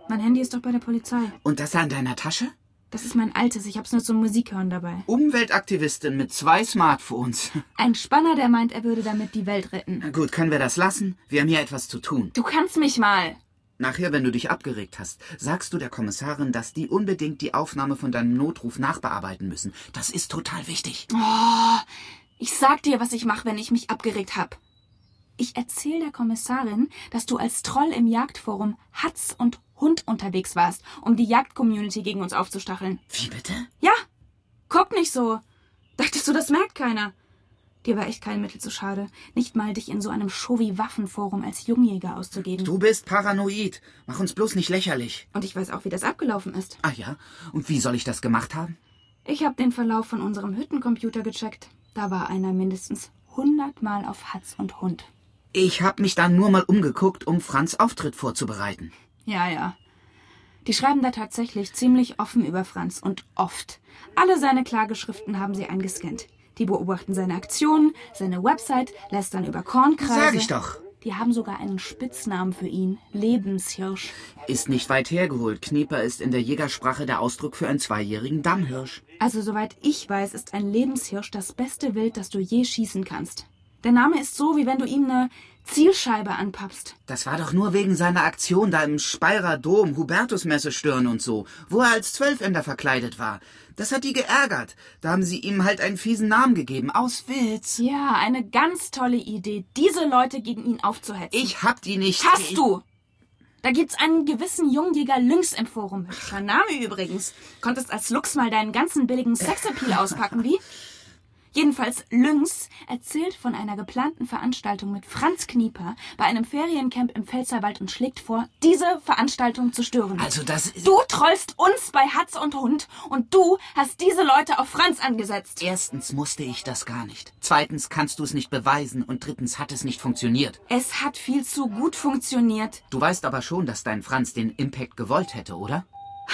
Mein Handy ist doch bei der Polizei. Und das an deiner Tasche? Das ist mein altes. Ich hab's nur zum Musikhören dabei. Umweltaktivistin mit 2 Smartphones. Ein Spanner, der meint, er würde damit die Welt retten. Na gut, können wir das lassen? Wir haben hier etwas zu tun. Du kannst mich mal. Nachher, wenn du dich abgeregt hast, sagst du der Kommissarin, dass die unbedingt die Aufnahme von deinem Notruf nachbearbeiten müssen. Das ist total wichtig. Oh, ich sag dir, was ich mache, wenn ich mich abgeregt hab. Ich erzähl der Kommissarin, dass du als Troll im Jagdforum Hatz und Hund unterwegs warst, um die Jagd-Community gegen uns aufzustacheln. Wie bitte? Ja, guck nicht so. Dachtest du, das merkt keiner? Dir war echt kein Mittel zu schade, nicht mal dich in so einem Show-wie-Waffenforum als Jungjäger auszugeben. Du bist paranoid. Mach uns bloß nicht lächerlich. Und ich weiß auch, wie das abgelaufen ist. Ah ja? Und wie soll ich das gemacht haben? Ich habe den Verlauf von unserem Hüttencomputer gecheckt. Da war einer mindestens 100 Mal auf Hatz und Hund. Ich habe mich dann nur mal umgeguckt, um Franz' Auftritt vorzubereiten. Ja. Die schreiben da tatsächlich ziemlich offen über Franz und oft. Alle seine Klageschriften haben sie eingescannt. Die beobachten seine Aktionen, seine Website, lästern über Kornkreise. Sag ich doch. Die haben sogar einen Spitznamen für ihn. Lebenshirsch. Ist nicht weit hergeholt. Knieper ist in der Jägersprache der Ausdruck für einen 2-jährigen Dammhirsch. Also soweit ich weiß, ist ein Lebenshirsch das beste Wild, das du je schießen kannst. Der Name ist so, wie wenn du ihm eine Zielscheibe anpappst. Das war doch nur wegen seiner Aktion da im Speyerer Dom, Hubertusmesse stören und so, wo er als Zwölfender verkleidet war. Das hat die geärgert. Da haben sie ihm halt einen fiesen Namen gegeben, aus Witz. Ja, eine ganz tolle Idee, diese Leute gegen ihn aufzuhetzen. Ich hab die nicht... Hast du! Da gibt's einen gewissen Jungjäger Lynx im Forum. Hübscher Name übrigens. Konntest als Lux mal deinen ganzen billigen Sexappeal auspacken, wie? Jedenfalls Lynx erzählt von einer geplanten Veranstaltung mit Franz Knieper bei einem Feriencamp im Pfälzerwald und schlägt vor, diese Veranstaltung zu stören. Also das ist... Du trollst uns bei Hatz und Hund und du hast diese Leute auf Franz angesetzt. Erstens musste ich das gar nicht. Zweitens kannst du es nicht beweisen und drittens hat es nicht funktioniert. Es hat viel zu gut funktioniert. Du weißt aber schon, dass dein Franz den Impact gewollt hätte, oder?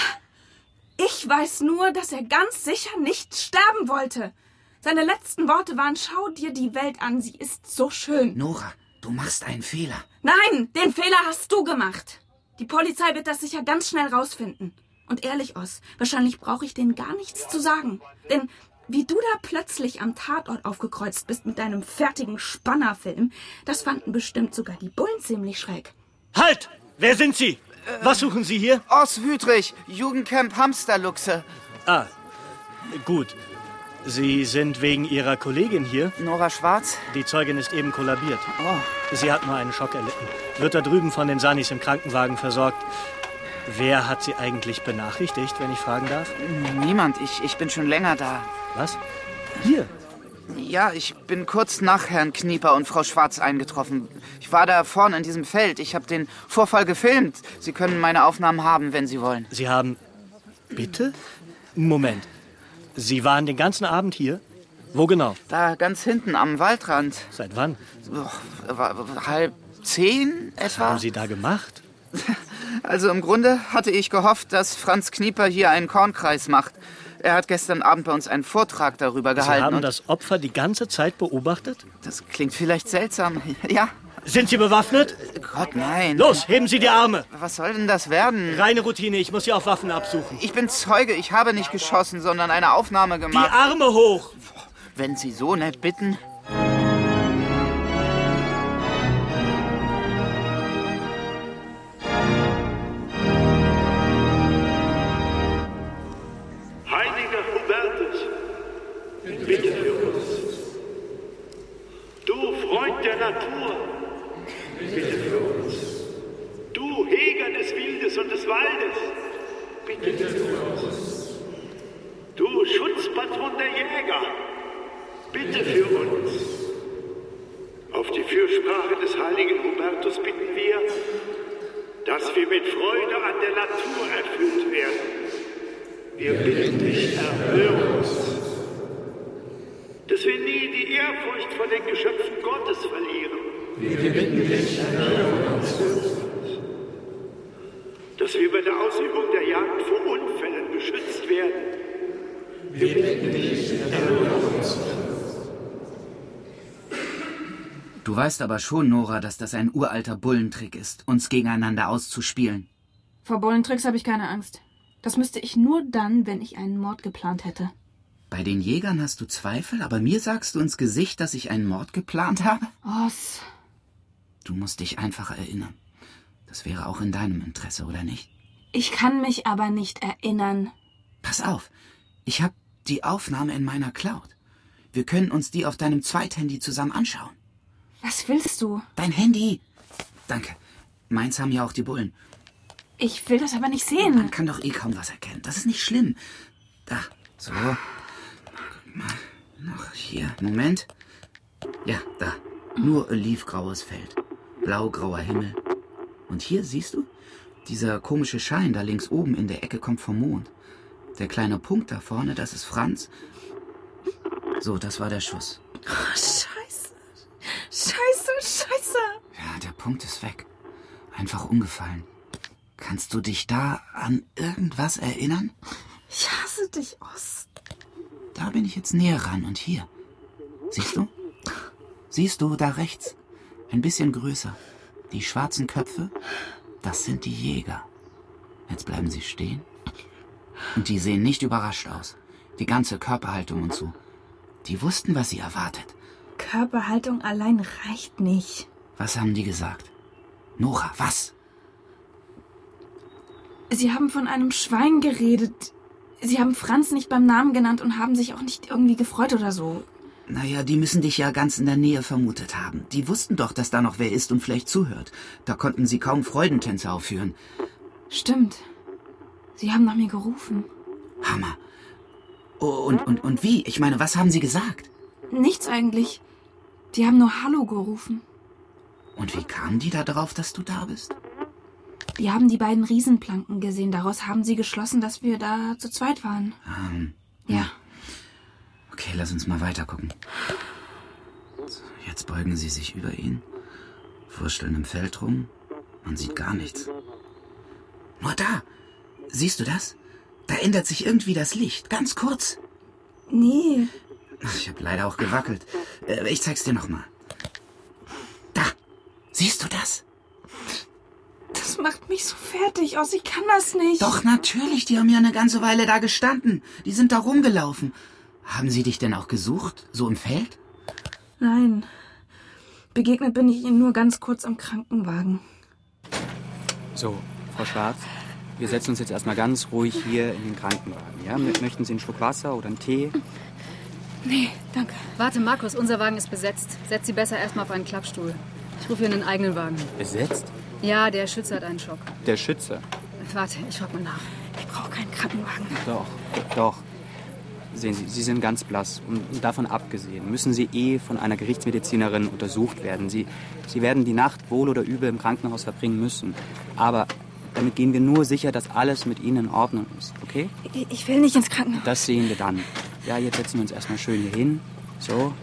Ich weiß nur, dass er ganz sicher nicht sterben wollte. Seine letzten Worte waren, schau dir die Welt an, sie ist so schön. Nora, du machst einen Fehler. Nein, den Fehler hast du gemacht. Die Polizei wird das sicher ganz schnell rausfinden. Und ehrlich, Oz, wahrscheinlich brauche ich denen gar nichts zu sagen. Denn wie du da plötzlich am Tatort aufgekreuzt bist mit deinem fertigen Spannerfilm, das fanden bestimmt sogar die Bullen ziemlich schräg. Halt! Wer sind Sie? Was suchen Sie hier? Oz Wüthrich, Jugendcamp Hamsterluchse. Ah, gut. Sie sind wegen Ihrer Kollegin hier? Nora Schwarz? Die Zeugin ist eben kollabiert. Oh. Sie hat nur einen Schock erlitten. Wird da drüben von den Sanis im Krankenwagen versorgt. Wer hat Sie eigentlich benachrichtigt, wenn ich fragen darf? Niemand. Ich bin schon länger da. Was? Hier? Ja, ich bin kurz nach Herrn Knieper und Frau Schwarz eingetroffen. Ich war da vorne in diesem Feld. Ich habe den Vorfall gefilmt. Sie können meine Aufnahmen haben, wenn Sie wollen. Sie haben... Bitte? Moment. Sie waren den ganzen Abend hier? Wo genau? Da ganz hinten am Waldrand. Seit wann? 9:30 etwa. Was haben Sie da gemacht? Also im Grunde hatte ich gehofft, dass Franz Knieper hier einen Kornkreis macht. Er hat gestern Abend bei uns einen Vortrag darüber gehalten. Sie haben das Opfer die ganze Zeit beobachtet? Das klingt vielleicht seltsam, ja. Sind Sie bewaffnet? Gott, nein. Los, heben Sie die Arme. Was soll denn das werden? Reine Routine, ich muss Sie auf Waffen absuchen. Ich bin Zeuge, ich habe nicht geschossen, sondern eine Aufnahme gemacht. Die Arme hoch! Wenn Sie so nett bitten. Heiliger Hubertus, bitte für uns. Du Freund der Natur, bitte für uns. Du Heger des Wildes und des Waldes, bitte für uns. Du Schutzpatron der Jäger, bitte für uns. Auf die Fürsprache des heiligen Hubertus bitten wir, dass wir mit Freude an der Natur erfüllt werden. Wir bitten dich, erhöre uns. Dass wir nie die Ehrfurcht vor den Geschöpfen Gottes verlieren. Wir bitten dich, erhöre uns. Dass wir bei der Ausübung der Jagd vor Unfällen beschützt werden. Wir bitten dich, erhöre uns. Du weißt aber schon, Nora, dass das ein uralter Bullentrick ist, uns gegeneinander auszuspielen. Vor Bollentricks habe ich keine Angst. Das müsste ich nur dann, wenn ich einen Mord geplant hätte. Bei den Jägern hast du Zweifel, aber mir sagst du ins Gesicht, dass ich einen Mord geplant habe? Oz. Du musst dich einfach erinnern. Das wäre auch in deinem Interesse, oder nicht? Ich kann mich aber nicht erinnern. Pass auf, ich habe die Aufnahme in meiner Cloud. Wir können uns die auf deinem Zweithandy zusammen anschauen. Was willst du? Dein Handy. Danke. Meins haben ja auch die Bullen. Ich will das aber nicht sehen. Man kann doch eh kaum was erkennen. Das ist nicht schlimm. Da, so. Noch hier. Moment. Ja, da. Nur olivgraues Feld. Blaugrauer Himmel. Und hier, siehst du? Dieser komische Schein da links oben in der Ecke kommt vom Mond. Der kleine Punkt da vorne, das ist Franz. So, das war der Schuss. Oh, Scheiße. Scheiße. Ja, der Punkt ist weg. Einfach umgefallen. Kannst du dich da an irgendwas erinnern? Ich hasse dich, Oz. Da bin ich jetzt näher ran und hier. Siehst du? Siehst du da rechts? Ein bisschen größer. Die schwarzen Köpfe, das sind die Jäger. Jetzt bleiben sie stehen. Und die sehen nicht überrascht aus. Die ganze Körperhaltung und so. Die wussten, was sie erwartet. Körperhaltung allein reicht nicht. Was haben die gesagt? Nora, was? Sie haben von einem Schwein geredet. Sie haben Franz nicht beim Namen genannt und haben sich auch nicht irgendwie gefreut oder so. Naja, die müssen dich ja ganz in der Nähe vermutet haben. Die wussten doch, dass da noch wer ist und vielleicht zuhört. Da konnten sie kaum Freudentänze aufführen. Stimmt. Sie haben nach mir gerufen. Hammer. Und wie? Ich meine, was haben sie gesagt? Nichts eigentlich. Die haben nur Hallo gerufen. Und wie kamen die da drauf, dass du da bist? Die haben die beiden Riesenplanken gesehen. Daraus haben sie geschlossen, dass wir da zu zweit waren. Ja. Okay, lass uns mal weiter gucken. So, jetzt beugen sie sich über ihn, wursteln im Feld rum. Man sieht gar nichts. Nur da. Siehst du das? Da ändert sich irgendwie das Licht. Ganz kurz. Nee. Ich habe leider auch gewackelt. Ich zeig's dir nochmal. Da. Siehst du das? Das macht mich so fertig aus. Ich kann das nicht. Doch, natürlich. Die haben ja eine ganze Weile da gestanden. Die sind da rumgelaufen. Haben sie dich denn auch gesucht? So im Feld? Nein. Begegnet bin ich ihnen nur ganz kurz am Krankenwagen. So, Frau Schwarz, wir setzen uns jetzt erstmal ganz ruhig hier in den Krankenwagen. Ja? Möchten Sie einen Schluck Wasser oder einen Tee? Nee, danke. Warte, Markus, unser Wagen ist besetzt. Setz Sie besser erstmal auf einen Klappstuhl. Ich rufe hier einen eigenen Wagen. Besetzt? Ja, der Schütze hat einen Schock. Der Schütze? Warte, ich frag mal nach. Ich brauche keinen Krankenwagen. Doch. Sehen Sie, Sie sind ganz blass. Und davon abgesehen müssen Sie von einer Gerichtsmedizinerin untersucht werden. Sie werden die Nacht wohl oder übel im Krankenhaus verbringen müssen. Aber damit gehen wir nur sicher, dass alles mit Ihnen in Ordnung ist, okay? Ich will nicht ins Krankenhaus. Das sehen wir dann. Ja, jetzt setzen wir uns erstmal schön hier hin. So.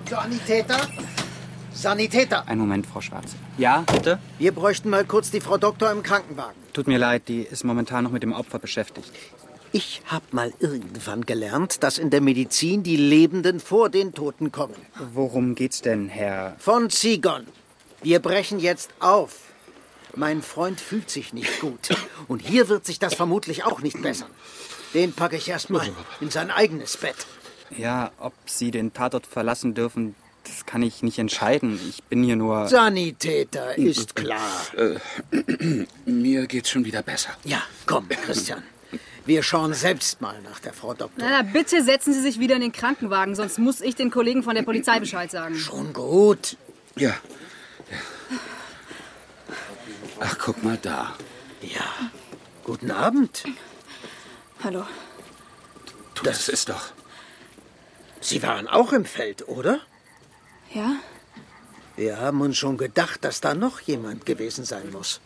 Sanitäter! Einen Moment, Frau Schwarz. Ja, bitte? Wir bräuchten mal kurz die Frau Doktor im Krankenwagen. Tut mir leid, die ist momentan noch mit dem Opfer beschäftigt. Ich hab mal irgendwann gelernt, dass in der Medizin die Lebenden vor den Toten kommen. Worum geht's denn, Herr? Von Zigon. Wir brechen jetzt auf. Mein Freund fühlt sich nicht gut. Und hier wird sich das vermutlich auch nicht bessern. Den packe ich erstmal in sein eigenes Bett. Ja, ob Sie den Tatort verlassen dürfen, das kann ich nicht entscheiden. Ich bin hier nur... Sanitäter, ist klar. Mir geht's schon wieder besser. Ja, komm, Christian. Wir schauen selbst mal nach der Frau Doktor. Na, bitte setzen Sie sich wieder in den Krankenwagen, sonst muss ich den Kollegen von der Polizei Bescheid sagen. Schon gut. Ja. Ach, guck mal da. Ja. Guten Abend. Hallo. Das ist doch... Sie waren auch im Feld, oder? Ja? Wir haben uns schon gedacht, dass da noch jemand gewesen sein muss.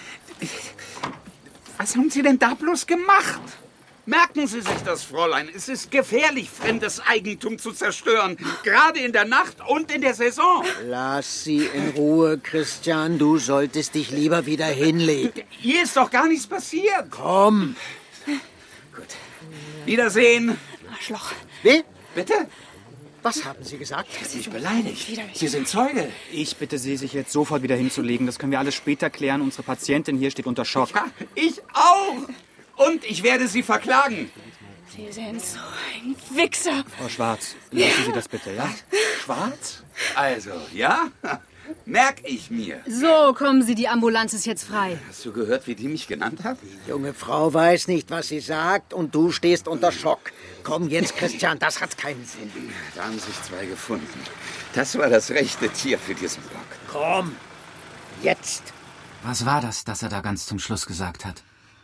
Was haben Sie denn da bloß gemacht? Merken Sie sich das, Fräulein. Es ist gefährlich, fremdes Eigentum zu zerstören. Gerade in der Nacht und in der Saison. Lass sie in Ruhe, Christian. Du solltest dich lieber wieder hinlegen. Hier ist doch gar nichts passiert. Komm. Gut. Wiedersehen. Arschloch. Wie? Bitte? Was haben Sie gesagt? Sie ist nicht beleidigt. Sie sind Zeuge. Ich bitte Sie, sich jetzt sofort wieder hinzulegen. Das können wir alles später klären. Unsere Patientin hier steht unter Schock. Ja, ich auch. Und ich werde Sie verklagen. Sie sind so ein Wichser. Frau Schwarz, lassen Sie das bitte, ja? Schwarz? Also, ja? Merk ich mir. So, kommen Sie, die Ambulanz ist jetzt frei. Hast du gehört, wie die mich genannt hat? Die junge Frau weiß nicht, was sie sagt und du stehst unter Schock. Komm jetzt, Christian, das hat keinen Sinn. Da haben sich zwei gefunden. Das war das rechte Tier für diesen Block. Komm, jetzt. Was war das, dass er da ganz zum Schluss gesagt hat?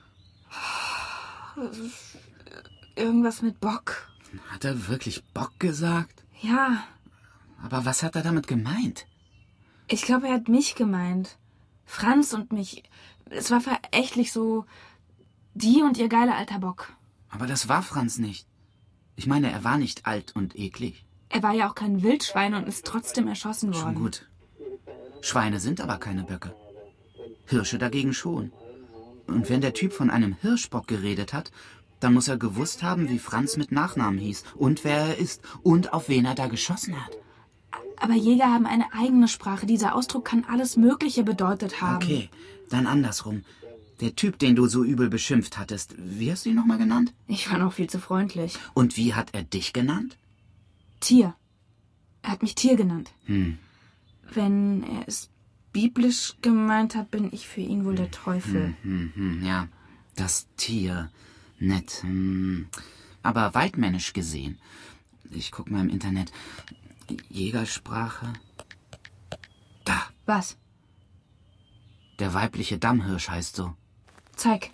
Irgendwas mit Bock. Hat er wirklich Bock gesagt? Ja. Aber was hat er damit gemeint? Ich glaube, er hat mich gemeint. Franz und mich. Es war verächtlich so. Die und ihr geiler alter Bock. Aber das war Franz nicht. Ich meine, er war nicht alt und eklig. Er war ja auch kein Wildschwein und ist trotzdem erschossen worden. Schon gut. Schweine sind aber keine Böcke. Hirsche dagegen schon. Und wenn der Typ von einem Hirschbock geredet hat, dann muss er gewusst haben, wie Franz mit Nachnamen hieß und wer er ist und auf wen er da geschossen hat. Aber Jäger haben eine eigene Sprache. Dieser Ausdruck kann alles Mögliche bedeutet haben. Okay, dann andersrum. Der Typ, den du so übel beschimpft hattest, wie hast du ihn nochmal genannt? Ich war noch viel zu freundlich. Und wie hat er dich genannt? Tier. Er hat mich Tier genannt. Hm. Wenn er es biblisch gemeint hat, bin ich für ihn wohl der Teufel. Ja, das Tier. Nett. Aber weitmännisch gesehen. Ich guck mal im Internet. Jägersprache. Da. Was? Der weibliche Dammhirsch heißt so. Zeig.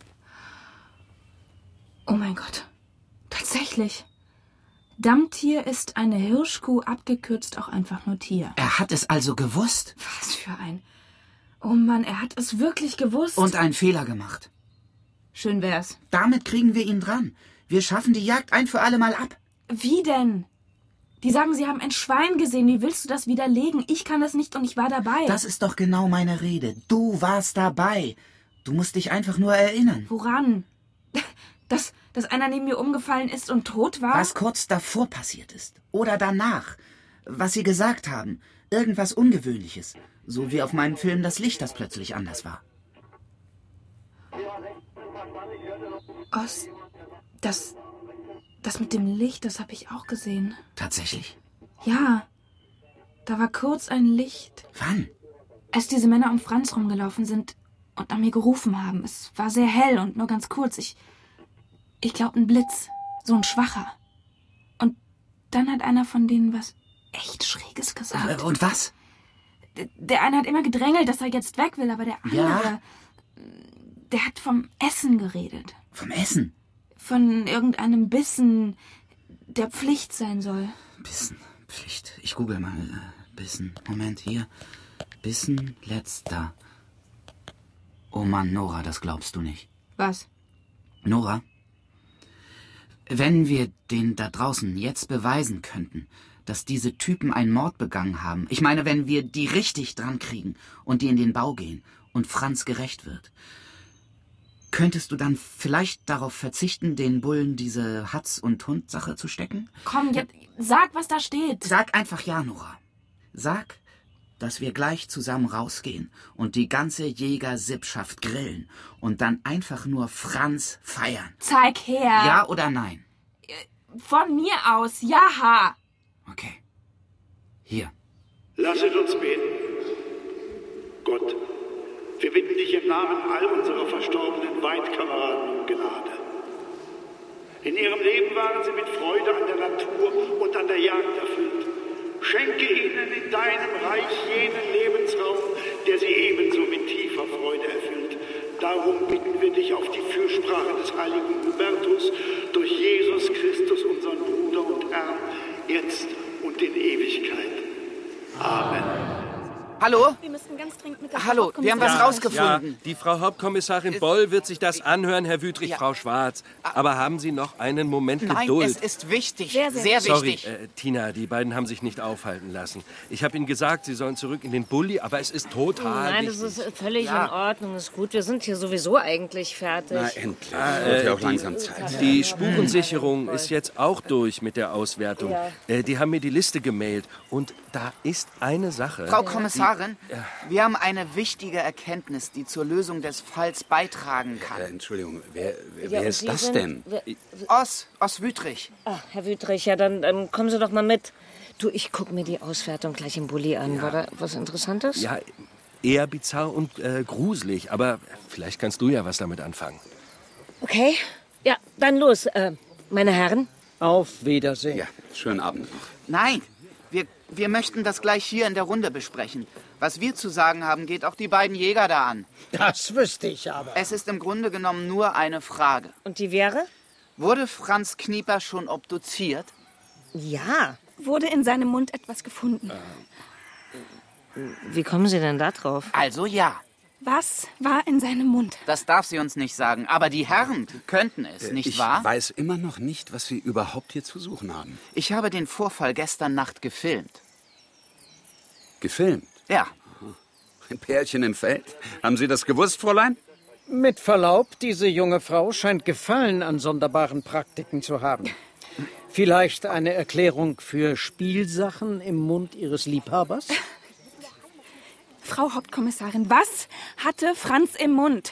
Oh mein Gott. Tatsächlich. Dammtier ist eine Hirschkuh, abgekürzt auch einfach nur Tier. Er hat es also gewusst? Was für ein... Oh Mann, er hat es wirklich gewusst. Und einen Fehler gemacht. Schön wär's. Damit kriegen wir ihn dran. Wir schaffen die Jagd ein für alle Mal ab. Wie denn? Die sagen, sie haben ein Schwein gesehen. Wie willst du das widerlegen? Ich kann das nicht und ich war dabei. Das ist doch genau meine Rede. Du warst dabei. Du musst dich einfach nur erinnern. Woran? Dass einer neben mir umgefallen ist und tot war? Was kurz davor passiert ist. Oder danach. Was sie gesagt haben. Irgendwas Ungewöhnliches. So wie auf meinem Film Das Licht, das plötzlich anders war. Ost, das mit dem Licht, das habe ich auch gesehen. Tatsächlich? Ja, da war kurz ein Licht. Wann? Als diese Männer um Franz rumgelaufen sind und nach mir gerufen haben. Es war sehr hell und nur ganz kurz. Ich glaube, ein Blitz, so ein schwacher. Und dann hat einer von denen was echt Schräges gesagt. Und was? Der eine hat immer gedrängelt, dass er jetzt weg will, aber der andere, der hat vom Essen geredet. Vom Essen? Von irgendeinem Bissen, der Pflicht sein soll. Bissen, Pflicht. Ich google mal. Bissen. Moment, hier. Bissen, letzter. Oh Mann, Nora, das glaubst du nicht. Was? Nora, wenn wir den da draußen jetzt beweisen könnten, dass diese Typen einen Mord begangen haben, ich meine, wenn wir die richtig dran kriegen und die in den Bau gehen und Franz gerecht wird, könntest du dann vielleicht darauf verzichten, den Bullen diese Hatz- und Hund-Sache zu stecken? Komm, jetzt sag, was da steht. Sag einfach ja, Nora. Sag, dass wir gleich zusammen rausgehen und die ganze Jägersippschaft grillen und dann einfach nur Franz feiern. Zeig her. Ja oder nein? Von mir aus, ja. Okay. Hier. Lasset uns beten. Gott, wir bitten dich im Namen all unserer verstorbenen Weidkameraden um Gnade. In ihrem Leben waren sie mit Freude an der Natur und an der Jagd erfüllt. Schenke ihnen in deinem Reich jenen Lebensraum, der sie ebenso mit tiefer Freude erfüllt. Darum bitten wir dich auf die Fürsprache des heiligen Hubertus durch Jesus Christus, unseren Bruder und Herrn, jetzt und in Ewigkeit. Amen. Hallo? Wir müssen ganz dringend mit Hallo, wir haben was rausgefunden. Ja, die Frau Hauptkommissarin Boll wird sich das anhören, Herr Wüthrich, Frau Schwarz. Aber haben Sie noch einen Moment Geduld? Nein, es ist wichtig, sehr Sorry, wichtig. Tina, die beiden haben sich nicht aufhalten lassen. Ich habe Ihnen gesagt, Sie sollen zurück in den Bulli, aber es ist total Nein, wichtig. das ist völlig in Ordnung, ist gut. Wir sind hier sowieso eigentlich fertig. Na, endlich. Wird ja auch langsam Zeit. Die Spurensicherung ist jetzt auch durch mit der Auswertung. Die haben mir die Liste gemailt. Und da ist eine Sache. Frau Kommissarin, wir haben eine wichtige Erkenntnis, die zur Lösung des Falls beitragen kann. Entschuldigung, wer ist das denn? Os Wüthrich. Ach, Herr Wüthrich, ja, dann kommen Sie doch mal mit. Du, ich gucke mir die Auswertung gleich im Bulli an. War da was Interessantes? Ja, eher bizarr und gruselig. Aber vielleicht kannst du ja was damit anfangen. Okay, ja, dann los. Meine Herren. Auf Wiedersehen. Ja, schönen Abend noch. Nein, wir möchten das gleich hier in der Runde besprechen. Was wir zu sagen haben, geht auch die beiden Jäger da an. Das wüsste ich aber. Es ist im Grunde genommen nur eine Frage. Und die wäre? Wurde Franz Knieper schon obduziert? Ja. Wurde in seinem Mund etwas gefunden? Wie kommen Sie denn da drauf? Also ja. Was war in seinem Mund? Das darf sie uns nicht sagen. Aber die Herren könnten es, nicht wahr? Ich weiß immer noch nicht, was Sie überhaupt hier zu suchen haben. Ich habe den Vorfall gestern Nacht gefilmt. Gefilmt? Ja. Ein Pärchen im Feld? Haben Sie das gewusst, Fräulein? Mit Verlaub, diese junge Frau scheint Gefallen an sonderbaren Praktiken zu haben. Vielleicht eine Erklärung für Spielsachen im Mund ihres Liebhabers? Frau Hauptkommissarin, was hatte Franz im Mund?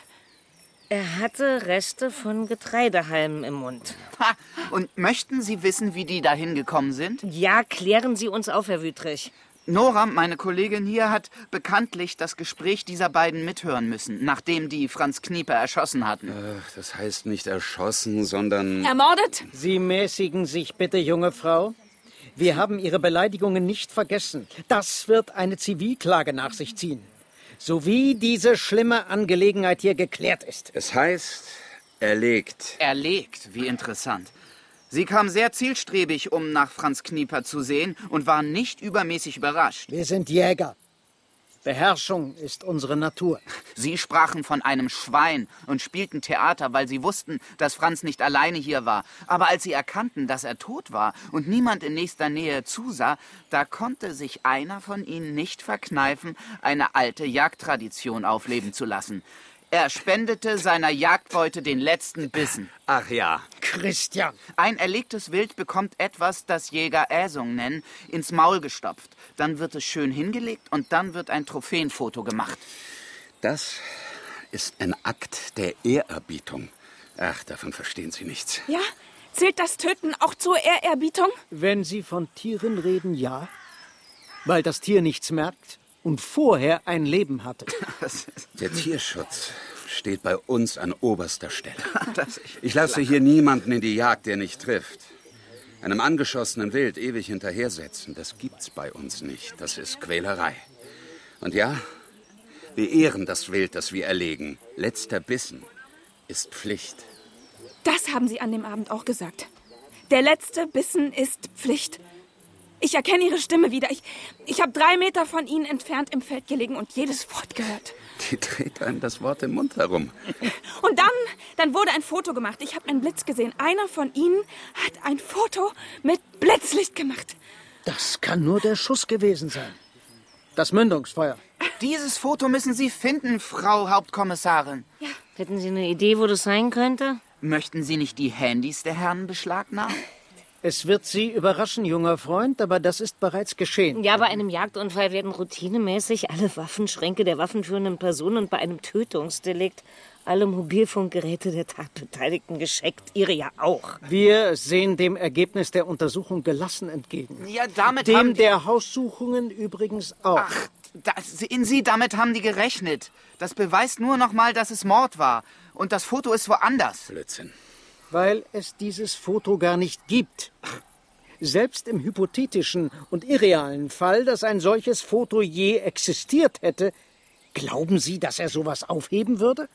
Er hatte Reste von Getreidehalmen im Mund. Ha, und möchten Sie wissen, wie die dahin gekommen sind? Ja, klären Sie uns auf, Herr Wüthrich. Nora, meine Kollegin hier, hat bekanntlich das Gespräch dieser beiden mithören müssen, nachdem die Franz Knieper erschossen hatten. Das heißt nicht erschossen, sondern... Ermordet? Sie mäßigen sich bitte, junge Frau. Wir haben Ihre Beleidigungen nicht vergessen. Das wird eine Zivilklage nach sich ziehen. Sowie diese schlimme Angelegenheit hier geklärt ist. Es heißt, erlegt. Erlegt, wie interessant. Sie kam sehr zielstrebig, um nach Franz Knieper zu sehen und war nicht übermäßig überrascht. Wir sind Jäger. Beherrschung ist unsere Natur. Sie sprachen von einem Schwein und spielten Theater, weil sie wussten, dass Franz nicht alleine hier war. Aber als sie erkannten, dass er tot war und niemand in nächster Nähe zusah, da konnte sich einer von ihnen nicht verkneifen, eine alte Jagdtradition aufleben zu lassen. Er spendete seiner Jagdbeute den letzten Bissen. Ach ja. Christian. Ein erlegtes Wild bekommt etwas, das Jäger Äsung nennen, ins Maul gestopft. Dann wird es schön hingelegt und dann wird ein Trophäenfoto gemacht. Das ist ein Akt der Ehrerbietung. Ach, davon verstehen Sie nichts. Ja? Zählt das Töten auch zur Ehrerbietung? Wenn Sie von Tieren reden, ja. Weil das Tier nichts merkt und vorher ein Leben hatte. Der Tierschutz steht bei uns an oberster Stelle. Ich lasse hier niemanden in die Jagd, der nicht trifft. Einem angeschossenen Wild ewig hinterhersetzen, das gibt's bei uns nicht. Das ist Quälerei. Und ja, wir ehren das Wild, das wir erlegen. Letzter Bissen ist Pflicht. Das haben Sie an dem Abend auch gesagt. Der letzte Bissen ist Pflicht. Ich erkenne Ihre Stimme wieder. Ich habe 3 Meter von Ihnen entfernt im Feld gelegen und jedes Wort gehört. Die dreht einem das Wort im Mund herum. Und dann wurde ein Foto gemacht. Ich habe einen Blitz gesehen. Einer von Ihnen hat ein Foto mit Blitzlicht gemacht. Das kann nur der Schuss gewesen sein. Das Mündungsfeuer. Dieses Foto müssen Sie finden, Frau Hauptkommissarin. Ja. Hätten Sie eine Idee, wo das sein könnte? Möchten Sie nicht die Handys der Herren beschlagnahmen? Es wird Sie überraschen, junger Freund, aber das ist bereits geschehen. Ja, bei einem Jagdunfall werden routinemäßig alle Waffenschränke der waffenführenden Person und bei einem Tötungsdelikt alle Mobilfunkgeräte der Tatbeteiligten gescheckt. Ihre ja auch. Wir sehen dem Ergebnis der Untersuchung gelassen entgegen. Ja, damit dem haben die... der Haussuchungen übrigens auch. Ach, sehen Sie, damit haben die gerechnet. Das beweist nur noch mal, dass es Mord war. Und das Foto ist woanders. Blödsinn. Weil es dieses Foto gar nicht gibt. Selbst im hypothetischen und irrealen Fall, dass ein solches Foto je existiert hätte, glauben Sie, dass er sowas aufheben würde?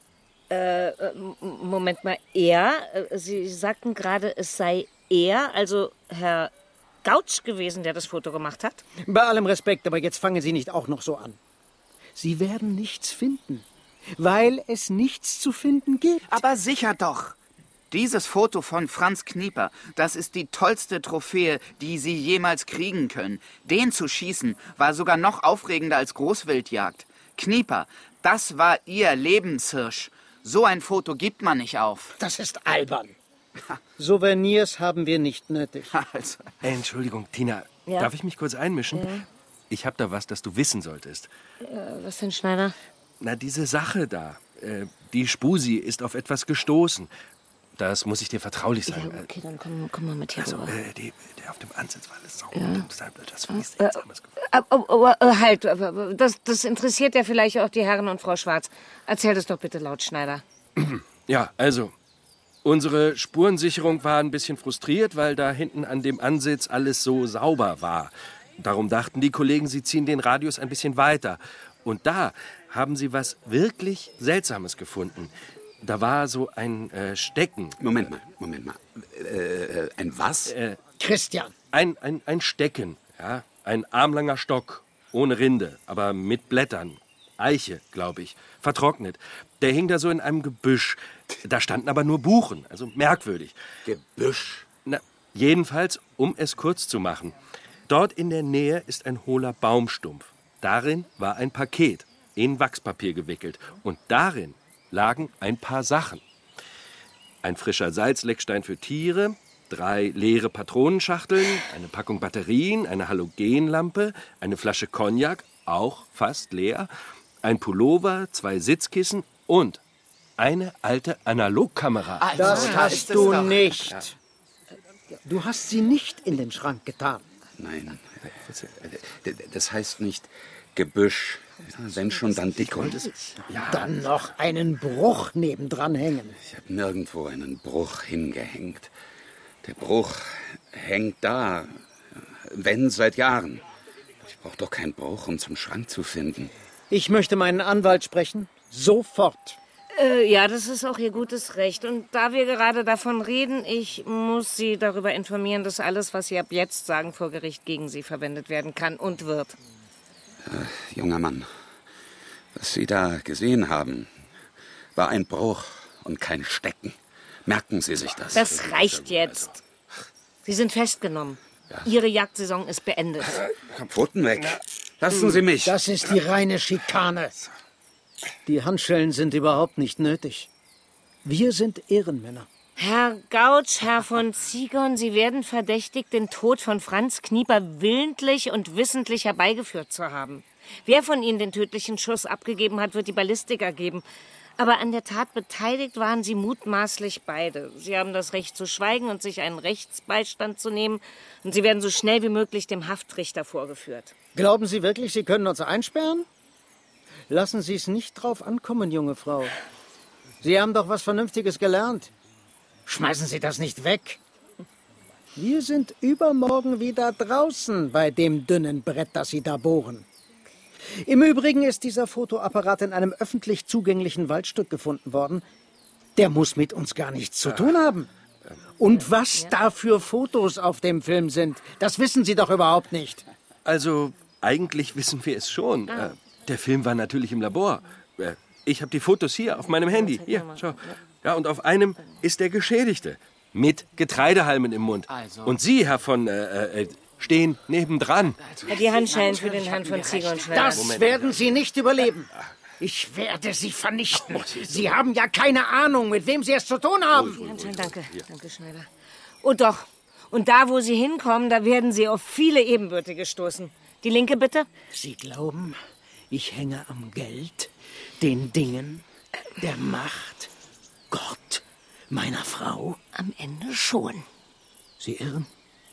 Moment mal, er? Sie sagten gerade, es sei er, also Herr Gautsch gewesen, der das Foto gemacht hat? Bei allem Respekt, aber jetzt fangen Sie nicht auch noch so an. Sie werden nichts finden, weil es nichts zu finden gibt. Aber sicher doch. Dieses Foto von Franz Knieper, das ist die tollste Trophäe, die Sie jemals kriegen können. Den zu schießen, war sogar noch aufregender als Großwildjagd. Knieper, das war Ihr Lebenshirsch. So ein Foto gibt man nicht auf. Das ist albern. Souvenirs haben wir nicht nötig. Also. Entschuldigung, Tina, Ja? darf ich mich kurz einmischen? Ja. Ich habe da was, das du wissen solltest. Was denn, Schneider? Na, diese Sache da. Die Spusi ist auf etwas gestoßen. Das muss ich dir vertraulich sagen. Ja, okay, dann komm mal mit hier Also, rüber. der auf dem Ansitz war alles sauber. Ja. Das war nichts Seltsames. Halt, das interessiert ja vielleicht auch die Herren und Frau Schwarz. Erzähl das doch bitte laut, Schneider. Ja, also, unsere Spurensicherung war ein bisschen frustriert, weil da hinten an dem Ansitz alles so sauber war. Darum dachten die Kollegen, sie ziehen den Radius ein bisschen weiter. Und da haben sie was wirklich Seltsames gefunden. Da war so ein Stecken. Moment mal. Ein was? Christian. Ein Stecken, ja. Ein armlanger Stock, ohne Rinde, aber mit Blättern. Eiche, glaube ich, vertrocknet. Der hing da so in einem Gebüsch. Da standen aber nur Buchen, also merkwürdig. Gebüsch? Na, jedenfalls, um es kurz zu machen. Dort in der Nähe ist ein hohler Baumstumpf. Darin war ein Paket, in Wachspapier gewickelt. Und darin lagen ein paar Sachen. Ein frischer Salzleckstein für Tiere, 3 leere Patronenschachteln, eine Packung Batterien, eine Halogenlampe, eine Flasche Cognac, auch fast leer, ein Pullover, 2 Sitzkissen und eine alte Analogkamera. Das hast du nicht. Du hast sie nicht in den Schrank getan. Nein, das heißt nicht Gebüsch. Wenn schon, dann Dickhund. Dann noch einen Bruch nebendran hängen. Ich habe nirgendwo einen Bruch hingehängt. Der Bruch hängt da. Wenn, seit Jahren. Ich brauche doch keinen Bruch, um zum Schrank zu finden. Ich möchte meinen Anwalt sprechen. Sofort. Ja, das ist auch Ihr gutes Recht. Und da wir gerade davon reden, ich muss Sie darüber informieren, dass alles, was Sie ab jetzt sagen, vor Gericht gegen Sie verwendet werden kann und wird. Junger Mann, was Sie da gesehen haben, war ein Bruch und kein Stecken. Merken Sie sich das. Das reicht jetzt. Sie sind festgenommen. Ihre Jagdsaison ist beendet. Pfoten weg. Lassen Sie mich. Das ist die reine Schikane. Die Handschellen sind überhaupt nicht nötig. Wir sind Ehrenmänner. Herr Gautsch, Herr von Ziegern, Sie werden verdächtigt, den Tod von Franz Knieper willentlich und wissentlich herbeigeführt zu haben. Wer von Ihnen den tödlichen Schuss abgegeben hat, wird die Ballistik ergeben. Aber an der Tat beteiligt waren Sie mutmaßlich beide. Sie haben das Recht zu schweigen und sich einen Rechtsbeistand zu nehmen. Und Sie werden so schnell wie möglich dem Haftrichter vorgeführt. Glauben Sie wirklich, Sie können uns einsperren? Lassen Sie es nicht drauf ankommen, junge Frau. Sie haben doch was Vernünftiges gelernt. Schmeißen Sie das nicht weg. Wir sind übermorgen wieder draußen bei dem dünnen Brett, das Sie da bohren. Im Übrigen ist dieser Fotoapparat in einem öffentlich zugänglichen Waldstück gefunden worden. Der muss mit uns gar nichts zu tun haben. Und was da für Fotos auf dem Film sind, das wissen Sie doch überhaupt nicht. Also, eigentlich wissen wir es schon. Der Film war natürlich im Labor. Ich habe die Fotos hier auf meinem Handy. Hier, schau. Ja, und auf einem ist der Geschädigte mit Getreidehalmen im Mund. Und Sie, Herr von, stehen nebendran. Die Handschellen für den Herrn von Ziegern. Das werden Sie nicht überleben. Ich werde Sie vernichten. Sie haben ja keine Ahnung, mit wem Sie es zu tun haben. Danke, danke, Schneider. Und doch, und da, wo Sie hinkommen, da werden Sie auf viele Ebenbürtige stoßen. Die linke bitte? Sie glauben, ich hänge am Geld, den Dingen, der Macht, Gott, meiner Frau? Am Ende schon. Sie irren.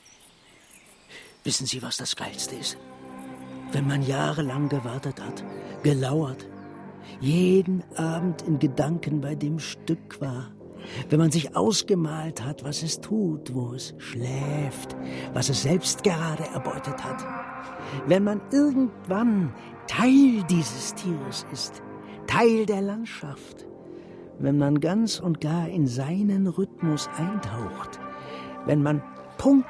Wissen Sie, was das Geilste ist? Wenn man jahrelang gewartet hat, gelauert, jeden Abend in Gedanken bei dem Stück war, wenn man sich ausgemalt hat, was es tut, wo es schläft, was es selbst gerade erbeutet hat, wenn man irgendwann Teil dieses Tieres ist, Teil der Landschaft, wenn man ganz und gar in seinen Rhythmus eintaucht, wenn man Punkt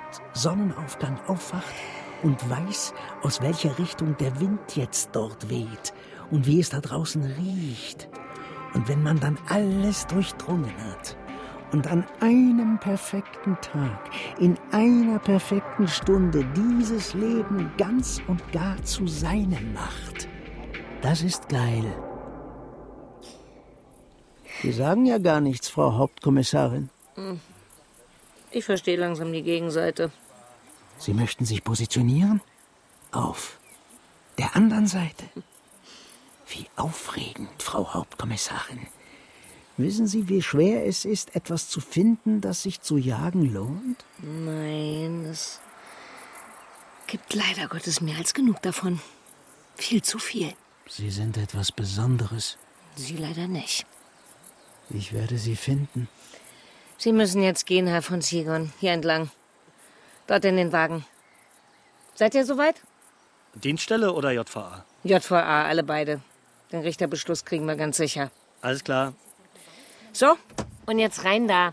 Sonnenaufgang aufwacht und weiß, aus welcher Richtung der Wind jetzt dort weht und wie es da draußen riecht. Und wenn man dann alles durchdrungen hat und an einem perfekten Tag, in einer perfekten Stunde dieses Leben ganz und gar zu seinem macht, das ist geil. Sie sagen ja gar nichts, Frau Hauptkommissarin. Ich verstehe langsam die Gegenseite. Sie möchten sich positionieren? Auf der anderen Seite. Wie aufregend, Frau Hauptkommissarin. Wissen Sie, wie schwer es ist, etwas zu finden, das sich zu jagen lohnt? Nein, es gibt leider Gottes mehr als genug davon. Viel zu viel. Sie sind etwas Besonderes. Sie leider nicht. Ich werde Sie finden. Sie müssen jetzt gehen, Herr von Zigon. Hier entlang. Dort in den Wagen. Seid ihr soweit? Dienststelle oder JVA? JVA, alle beide. Den Richterbeschluss kriegen wir ganz sicher. Alles klar. So, und jetzt rein da.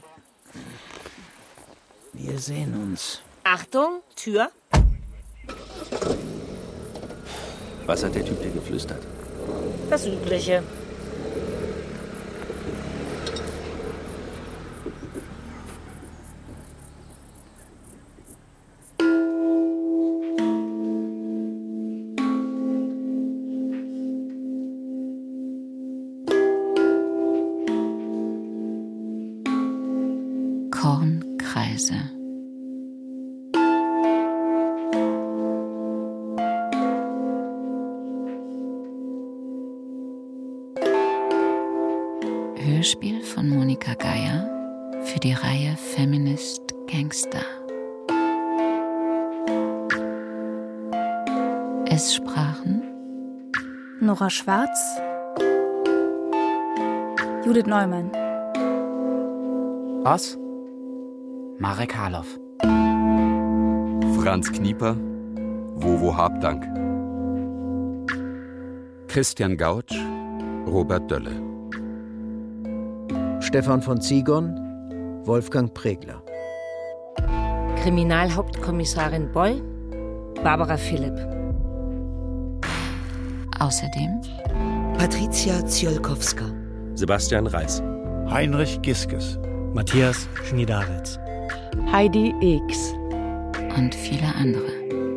Wir sehen uns. Achtung, Tür. Was hat der Typ dir geflüstert? Das Übliche. Kornkreise. Hörspiel von Monika Geier für die Reihe Feminist Gangster. Es sprachen Nora Schwarz, Judith Neumann. Was? Marek Harloff. Franz Knieper, Wowo Habdank. Christian Gautsch, Robert Dölle. Stefan von Zigon, Wolfgang Pregler. Kriminalhauptkommissarin Boll, Barbara Philipp. Außerdem Patricia Ziolkowska, Sebastian Reis, Heinrich Giskes, Matthias Schniedaritz, Heidi Eeks und viele andere.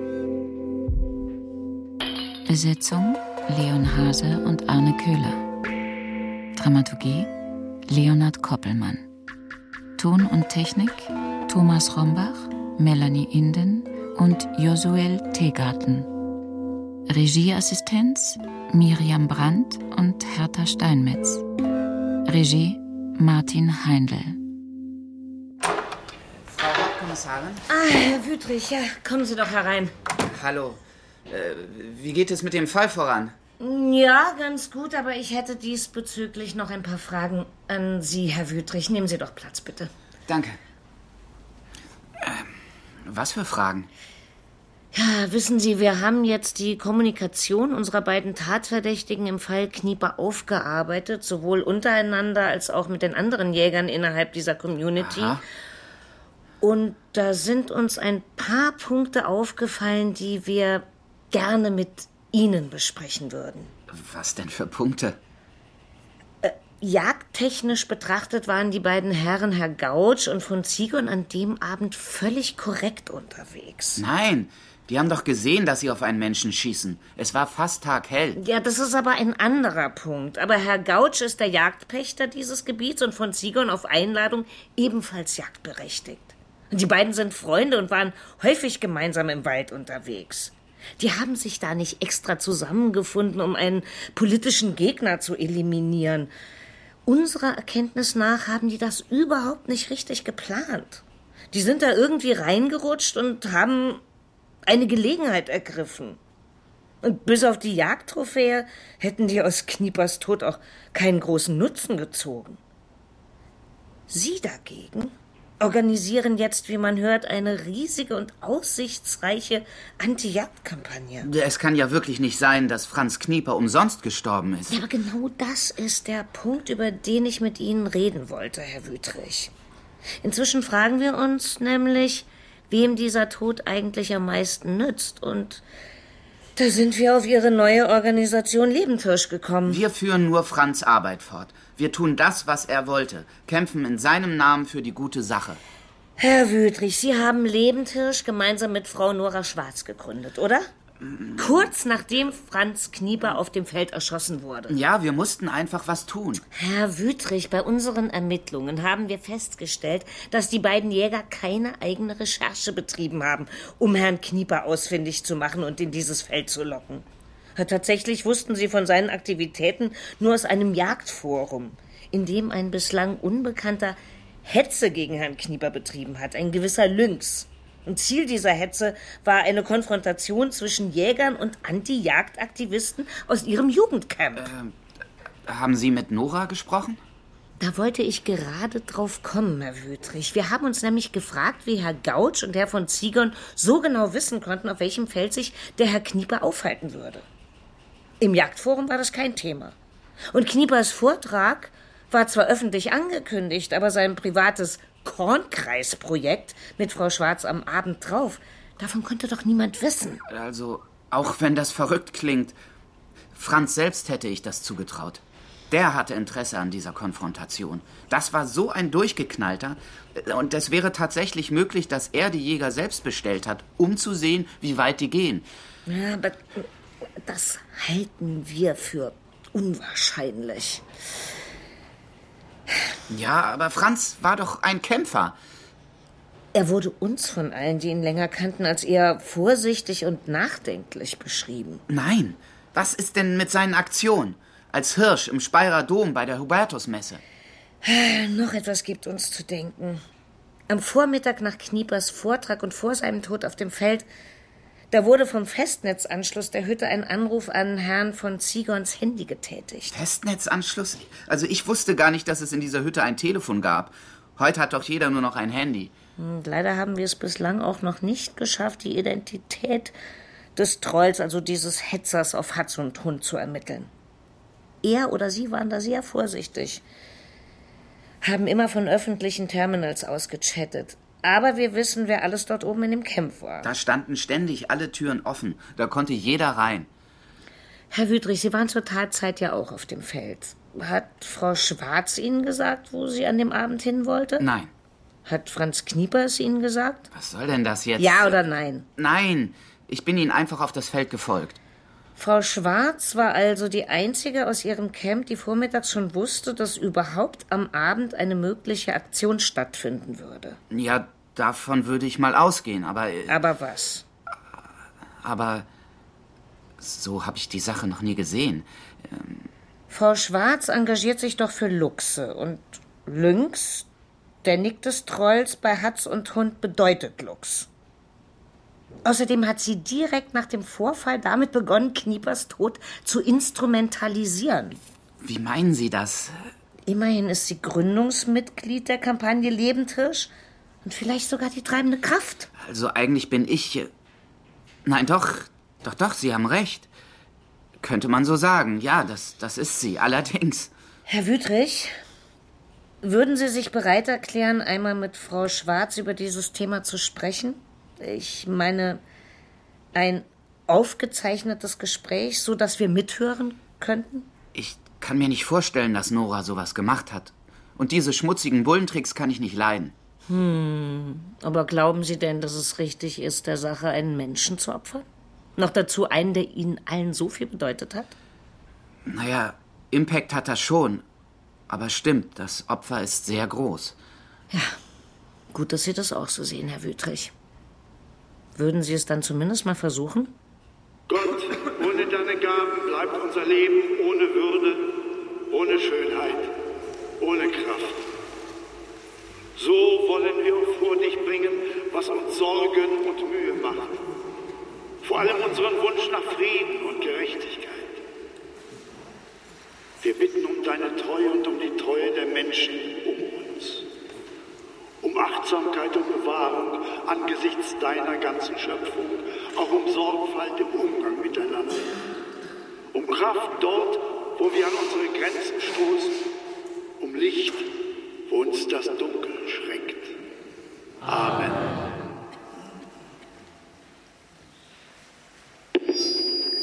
Besetzung Leon Hase und Arne Köhler. Dramaturgie Leonhard Koppelmann. Ton und Technik Thomas Rombach, Melanie Inden und Josuel Tegarten. Regieassistenz Miriam Brandt und Hertha Steinmetz. Regie Martin Heindl. Frau Hauptkommissarin? Herr Wüthrich, ja, kommen Sie doch herein. Hallo. Wie geht es mit dem Fall voran? Ja, ganz gut, aber ich hätte diesbezüglich noch ein paar Fragen an Sie, Herr Wüthrich. Nehmen Sie doch Platz, bitte. Danke. Was für Fragen? Ja, wissen Sie, wir haben jetzt die Kommunikation unserer beiden Tatverdächtigen im Fall Knieper aufgearbeitet, sowohl untereinander als auch mit den anderen Jägern innerhalb dieser Community. Aha. Und da sind uns ein paar Punkte aufgefallen, die wir gerne mit Ihnen besprechen würden. Was denn für Punkte? Jagdtechnisch betrachtet waren die beiden Herren, Herr Gautsch und von Zigon, an dem Abend völlig korrekt unterwegs. Nein, die haben doch gesehen, dass sie auf einen Menschen schießen. Es war fast taghell. Ja, das ist aber ein anderer Punkt. Aber Herr Gautsch ist der Jagdpächter dieses Gebiets und von Zigon auf Einladung ebenfalls jagdberechtigt. Die beiden sind Freunde und waren häufig gemeinsam im Wald unterwegs. Die haben sich da nicht extra zusammengefunden, um einen politischen Gegner zu eliminieren. Unserer Erkenntnis nach haben die das überhaupt nicht richtig geplant. Die sind da irgendwie reingerutscht und haben eine Gelegenheit ergriffen. Und bis auf die Jagdtrophäe hätten die aus Kniepers Tod auch keinen großen Nutzen gezogen. Sie dagegen organisieren jetzt, wie man hört, eine riesige und aussichtsreiche Anti-Jagd-Kampagne. Es kann ja wirklich nicht sein, dass Franz Knieper umsonst gestorben ist. Ja, aber genau das ist der Punkt, über den ich mit Ihnen reden wollte, Herr Wüthrich. Inzwischen fragen wir uns nämlich, wem dieser Tod eigentlich am meisten nützt. Und Da sind wir auf Ihre neue Organisation Lebendhirsch gekommen. Wir führen nur Franz' Arbeit fort. Wir tun das, was er wollte. Kämpfen in seinem Namen für die gute Sache. Herr Wüthrich, Sie haben Lebendhirsch gemeinsam mit Frau Nora Schwarz gegründet, oder? Kurz nachdem Franz Knieper auf dem Feld erschossen wurde. Ja, wir mussten einfach was tun. Herr Wüthrich, bei unseren Ermittlungen haben wir festgestellt, dass die beiden Jäger keine eigene Recherche betrieben haben, um Herrn Knieper ausfindig zu machen und in dieses Feld zu locken. Tatsächlich wussten sie von seinen Aktivitäten nur aus einem Jagdforum, in dem ein bislang Unbekannter Hetze gegen Herrn Knieper betrieben hat, ein gewisser Lynx. Und Ziel dieser Hetze war eine Konfrontation zwischen Jägern und Anti-Jagd-Aktivisten aus ihrem Jugendcamp. Haben Sie mit Nora gesprochen? Da wollte ich gerade drauf kommen, Herr Wüthrich. Wir haben uns nämlich gefragt, wie Herr Gautsch und Herr von Ziegern so genau wissen konnten, auf welchem Feld sich der Herr Knieper aufhalten würde. Im Jagdforum war das kein Thema. Und Kniepers Vortrag war zwar öffentlich angekündigt, aber sein privates Kornkreisprojekt mit Frau Schwarz am Abend drauf, davon konnte doch niemand wissen. Also, auch wenn das verrückt klingt, Franz selbst hätte ich das zugetraut. Der hatte Interesse an dieser Konfrontation. Das war so ein Durchgeknallter. Und es wäre tatsächlich möglich, dass er die Jäger selbst bestellt hat, um zu sehen, wie weit die gehen. Ja, aber das halten wir für unwahrscheinlich. Ja, aber Franz war doch ein Kämpfer. Er wurde uns von allen, die ihn länger kannten, als eher vorsichtig und nachdenklich beschrieben. Nein, was ist denn mit seinen Aktionen? Als Hirsch im Speyerer Dom bei der Hubertusmesse. Noch etwas gibt uns zu denken. Am Vormittag nach Kniepers Vortrag und vor seinem Tod auf dem Feld, da wurde vom Festnetzanschluss der Hütte ein Anruf an Herrn von Ziegerns Handy getätigt. Festnetzanschluss? Also ich wusste gar nicht, dass es in dieser Hütte ein Telefon gab. Heute hat doch jeder nur noch ein Handy. Leider haben wir es bislang auch noch nicht geschafft, die Identität des Trolls, also dieses Hetzers auf Hatz und Hund, zu ermitteln. Er oder sie waren da sehr vorsichtig, haben immer von öffentlichen Terminals aus gechattet. Aber wir wissen, wer alles dort oben in dem Camp war. Da standen ständig alle Türen offen. Da konnte jeder rein. Herr Wüthrich, Sie waren zur Tatzeit ja auch auf dem Feld. Hat Frau Schwarz Ihnen gesagt, wo sie an dem Abend hin wollte? Nein. Hat Franz Knieper es Ihnen gesagt? Was soll denn das jetzt? Ja oder nein? Nein, ich bin Ihnen einfach auf das Feld gefolgt. Frau Schwarz war also die einzige aus ihrem Camp, die vormittags schon wusste, dass überhaupt am Abend eine mögliche Aktion stattfinden würde. Ja, davon würde ich mal ausgehen, aber... Aber was? Aber so habe ich die Sache noch nie gesehen. Frau Schwarz engagiert sich doch für Luchse und Lynx, der Nick des Trolls bei Hatz und Hund, bedeutet Luchs. Außerdem hat sie direkt nach dem Vorfall damit begonnen, Kniepers Tod zu instrumentalisieren. Wie meinen Sie das? Immerhin ist sie Gründungsmitglied der Kampagne Lebendhirsch und vielleicht sogar die treibende Kraft. Also eigentlich bin ich... Nein, doch, Sie haben recht. Könnte man so sagen. Ja, das ist sie, allerdings. Herr Wüthrich, würden Sie sich bereit erklären, einmal mit Frau Schwarz über dieses Thema zu sprechen? Ich meine, ein aufgezeichnetes Gespräch, so dass wir mithören könnten? Ich kann mir nicht vorstellen, dass Nora sowas gemacht hat. Und diese schmutzigen Bullentricks kann ich nicht leiden. Aber glauben Sie denn, dass es richtig ist, der Sache einen Menschen zu opfern? Noch dazu einen, der Ihnen allen so viel bedeutet hat? Naja, Impact hat das schon. Aber stimmt, das Opfer ist sehr groß. Ja, gut, dass Sie das auch so sehen, Herr Wüthrich. Würden Sie es dann zumindest mal versuchen? Gott, ohne deine Gaben bleibt unser Leben ohne Würde, ohne Schönheit, ohne Kraft. So wollen wir vor dich bringen, was uns Sorgen und Mühe macht. Vor allem unseren Wunsch nach Frieden und Gerechtigkeit. Wir bitten um deine Treue und um die Treue der Menschen um uns. Um Achtsamkeit und Bewahrung angesichts deiner ganzen Schöpfung, auch um Sorgfalt im Umgang miteinander. Um Kraft dort, wo wir an unsere Grenzen stoßen, um Licht, wo uns das Dunkel schränkt. Amen.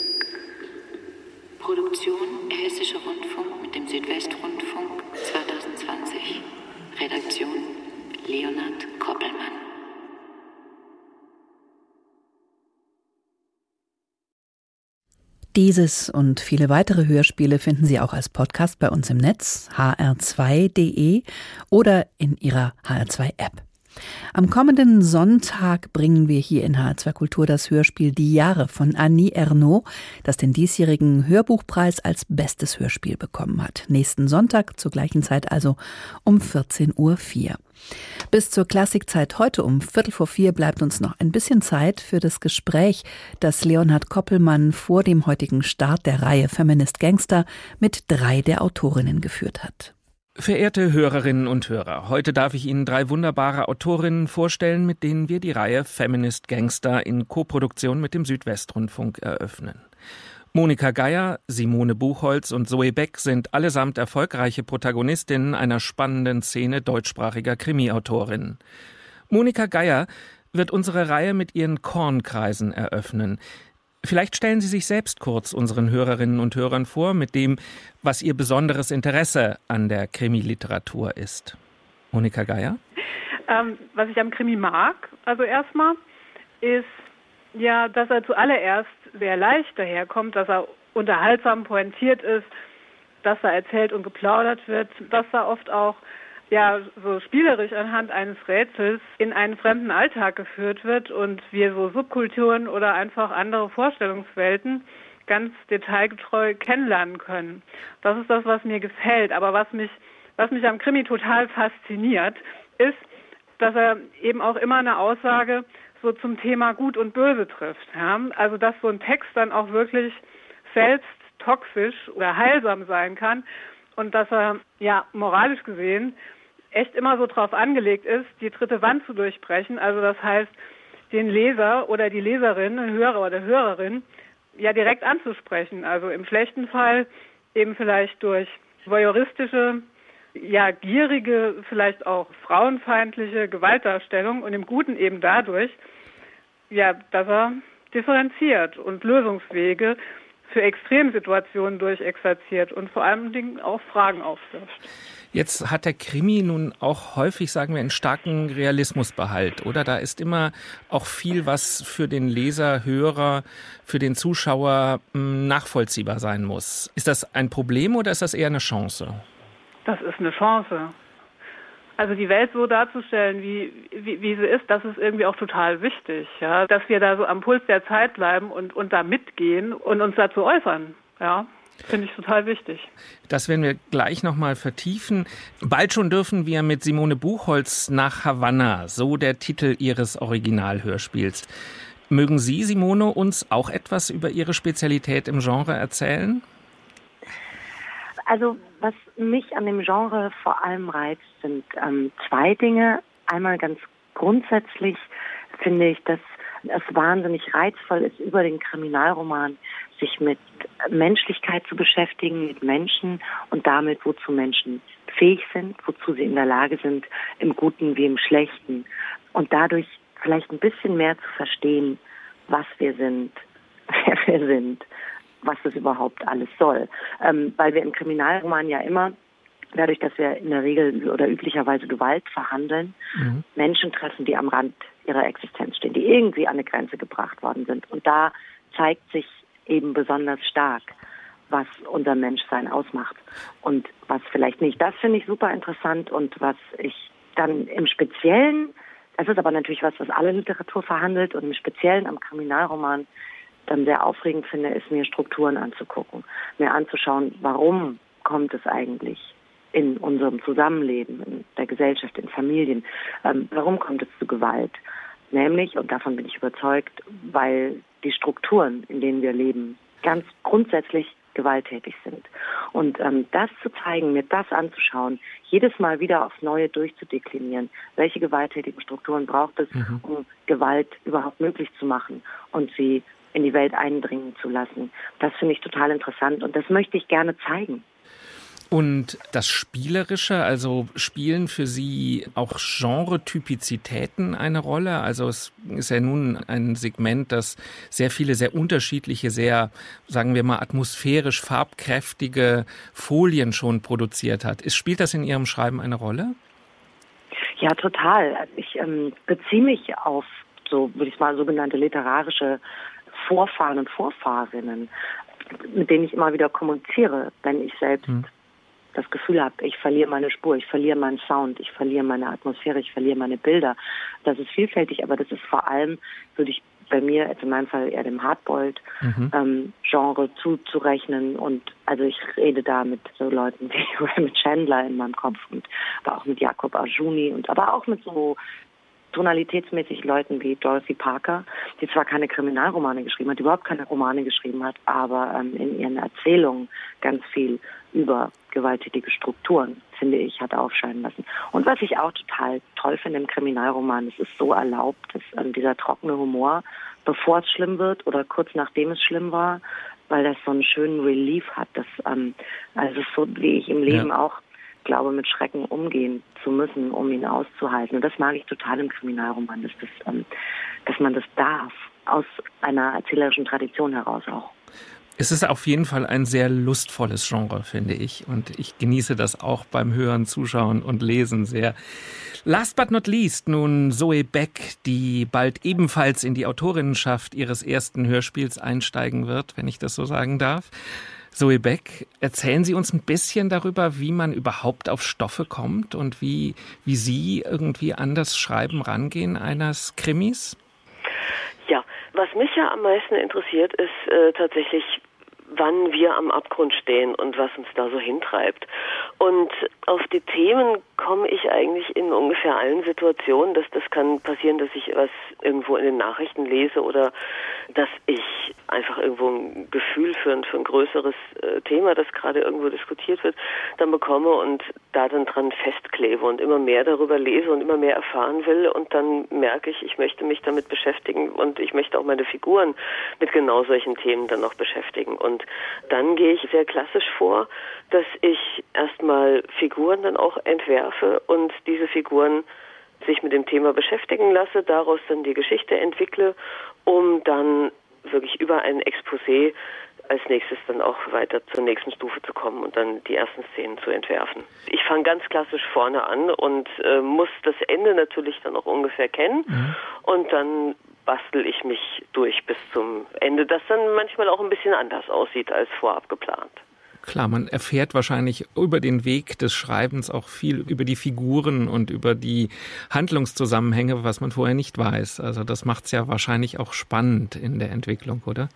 Dieses und viele weitere Hörspiele finden Sie auch als Podcast bei uns im Netz, hr2.de oder in Ihrer HR2-App. Am kommenden Sonntag bringen wir hier in HR2 Kultur das Hörspiel Die Jahre von Annie Ernaux, das den diesjährigen Hörbuchpreis als bestes Hörspiel bekommen hat. Nächsten Sonntag zur gleichen Zeit, also um 14:04 Uhr. Bis zur Klassikzeit heute um 3:45 bleibt uns noch ein bisschen Zeit für das Gespräch, das Leonhard Koppelmann vor dem heutigen Start der Reihe Feminist Gangster mit 3 der Autorinnen geführt hat. Verehrte Hörerinnen und Hörer, heute darf ich Ihnen 3 wunderbare Autorinnen vorstellen, mit denen wir die Reihe Feminist Gangster in Koproduktion mit dem Südwestrundfunk eröffnen. Monika Geier, Simone Buchholz und Zoe Beck sind allesamt erfolgreiche Protagonistinnen einer spannenden Szene deutschsprachiger Krimi-Autorinnen. Monika Geier wird unsere Reihe mit ihren Kornkreisen eröffnen. Vielleicht stellen Sie sich selbst kurz unseren Hörerinnen und Hörern vor mit dem, was Ihr besonderes Interesse an der Krimi-Literatur ist. Monika Geier? Was ich am Krimi mag, also erstmal, ist ja, dass er zuallererst sehr leicht daherkommt, dass er unterhaltsam pointiert ist, dass er erzählt und geplaudert wird, dass er oft auch ja so spielerisch anhand eines Rätsels in einen fremden Alltag geführt wird und wir so Subkulturen oder einfach andere Vorstellungswelten ganz detailgetreu kennenlernen können. Das ist das, was mir gefällt. Aber was mich am Krimi total fasziniert, ist, dass er eben auch immer eine Aussage so zum Thema Gut und Böse trifft. Ja? Also dass so ein Text dann auch wirklich selbst toxisch oder heilsam sein kann und dass er ja moralisch gesehen echt immer so drauf angelegt ist, die dritte Wand zu durchbrechen. Also das heißt, den Leser oder die Leserin, den Hörer oder Hörerin, ja direkt anzusprechen. Also im schlechten Fall eben vielleicht durch voyeuristische, ja gierige, vielleicht auch frauenfeindliche Gewaltdarstellung und im Guten eben dadurch, ja, dass er differenziert und Lösungswege für Extremsituationen durchexerziert und vor allen Dingen auch Fragen aufwirft. Jetzt hat der Krimi nun auch häufig, sagen wir, einen starken Realismusbehalt, oder? Da ist immer auch viel, was für den Leser, Hörer, für den Zuschauer nachvollziehbar sein muss. Ist das ein Problem oder ist das eher eine Chance? Das ist eine Chance. Also die Welt so darzustellen, wie sie ist, das ist irgendwie auch total wichtig, ja, dass wir da so am Puls der Zeit bleiben und da mitgehen und uns dazu äußern, ja. Finde ich total wichtig. Das werden wir gleich nochmal vertiefen. Bald schon dürfen wir mit Simone Buchholz nach Havanna, so der Titel ihres Originalhörspiels. Mögen Sie, Simone, uns auch etwas über Ihre Spezialität im Genre erzählen? Also was mich an dem Genre vor allem reizt, sind 2 Dinge. Einmal ganz grundsätzlich finde ich, dass es wahnsinnig reizvoll ist, über den Kriminalroman sich mit Menschlichkeit zu beschäftigen, mit Menschen und damit, wozu Menschen fähig sind, wozu sie in der Lage sind, im Guten wie im Schlechten. Und dadurch vielleicht ein bisschen mehr zu verstehen, was wir sind, wer wir sind, was das überhaupt alles soll. Weil wir im Kriminalroman ja immer, dadurch, dass wir in der Regel oder üblicherweise Gewalt verhandeln, Menschen treffen, die am Rand ihrer Existenz stehen, die irgendwie an eine Grenze gebracht worden sind. Und da zeigt sich eben besonders stark, was unser Menschsein ausmacht und was vielleicht nicht. Das finde ich super interessant und was ich dann im Speziellen, das ist aber natürlich was alle Literatur verhandelt und im Speziellen am Kriminalroman dann sehr aufregend finde, ist mir Strukturen anzugucken, mir anzuschauen, warum kommt es eigentlich in unserem Zusammenleben, in der Gesellschaft, in Familien, warum kommt es zu Gewalt? Nämlich, und davon bin ich überzeugt, weil die Strukturen, in denen wir leben, ganz grundsätzlich gewalttätig sind. Und das zu zeigen, mir das anzuschauen, jedes Mal wieder aufs Neue durchzudeklinieren, welche gewalttätigen Strukturen braucht es, um Gewalt überhaupt möglich zu machen und sie in die Welt eindringen zu lassen. Das finde ich total interessant und das möchte ich gerne zeigen. Und das Spielerische, also spielen für Sie auch Genretypizitäten eine Rolle? Also es ist ja nun ein Segment, das sehr viele, sehr unterschiedliche, sehr, sagen wir mal, atmosphärisch farbkräftige Folien schon produziert hat. Spielt das in Ihrem Schreiben eine Rolle? Ja, total. Ich beziehe mich auf, so würde ich mal, sogenannte literarische Vorfahren und Vorfahrinnen. mit denen ich immer wieder kommuniziere, wenn ich selbst das Gefühl habe, ich verliere meine Spur, ich verliere meinen Sound, ich verliere meine Atmosphäre, ich verliere meine Bilder. Das ist vielfältig, aber das ist vor allem, würde ich bei mir, jetzt in meinem Fall eher dem Hardboiled-Genre zuzurechnen. Und also ich rede da mit so Leuten wie Raymond Chandler in meinem Kopf und aber auch mit Jacob Arjuni und aber auch mit so tonalitätsmäßig Leuten wie Dorothy Parker, die zwar keine Kriminalromane geschrieben hat, überhaupt keine Romane geschrieben hat, aber in ihren Erzählungen ganz viel über gewalttätige Strukturen, finde ich, hat aufscheinen lassen. Und was ich auch total toll finde im Kriminalroman, es ist so erlaubt, dass dieser trockene Humor, bevor es schlimm wird oder kurz nachdem es schlimm war, weil das so einen schönen Relief hat. Das, also so wie ich im Leben auch glaube, mit Schrecken umgehen zu müssen, um ihn auszuhalten. Und das mag ich total im Kriminalroman, dass man das darf, aus einer erzählerischen Tradition heraus auch. Es ist auf jeden Fall ein sehr lustvolles Genre, finde ich. Und ich genieße das auch beim Hören, Zuschauen und Lesen sehr. Last but not least nun Zoe Beck, die bald ebenfalls in die Autorinnenschaft ihres ersten Hörspiels einsteigen wird, wenn ich das so sagen darf. Zoe Beck, erzählen Sie uns ein bisschen darüber, wie man überhaupt auf Stoffe kommt und wie Sie irgendwie an das Schreiben rangehen eines Krimis? Ja, was mich ja am meisten interessiert, ist tatsächlich, wann wir am Abgrund stehen und was uns da so hintreibt. Und auf die Themen komme ich eigentlich in ungefähr allen Situationen. Das kann passieren, dass ich was irgendwo in den Nachrichten lese oder dass ich einfach irgendwo ein Gefühl für ein größeres Thema, das gerade irgendwo diskutiert wird, dann bekomme und da dann dran festklebe und immer mehr darüber lese und immer mehr erfahren will und dann merke ich möchte mich damit beschäftigen und ich möchte auch meine Figuren mit genau solchen Themen dann noch beschäftigen. Und dann gehe ich sehr klassisch vor, dass ich erstmal Figuren dann auch entwerfe und diese Figuren sich mit dem Thema beschäftigen lasse, daraus dann die Geschichte entwickle, um dann wirklich über ein Exposé als nächstes dann auch weiter zur nächsten Stufe zu kommen und dann die ersten Szenen zu entwerfen. Ich fange ganz klassisch vorne an und muss das Ende natürlich dann auch ungefähr kennen und dann bastel ich mich durch bis zum Ende, das dann manchmal auch ein bisschen anders aussieht als vorab geplant. Klar, man erfährt wahrscheinlich über den Weg des Schreibens auch viel über die Figuren und über die Handlungszusammenhänge, was man vorher nicht weiß. Also das macht es ja wahrscheinlich auch spannend in der Entwicklung, oder?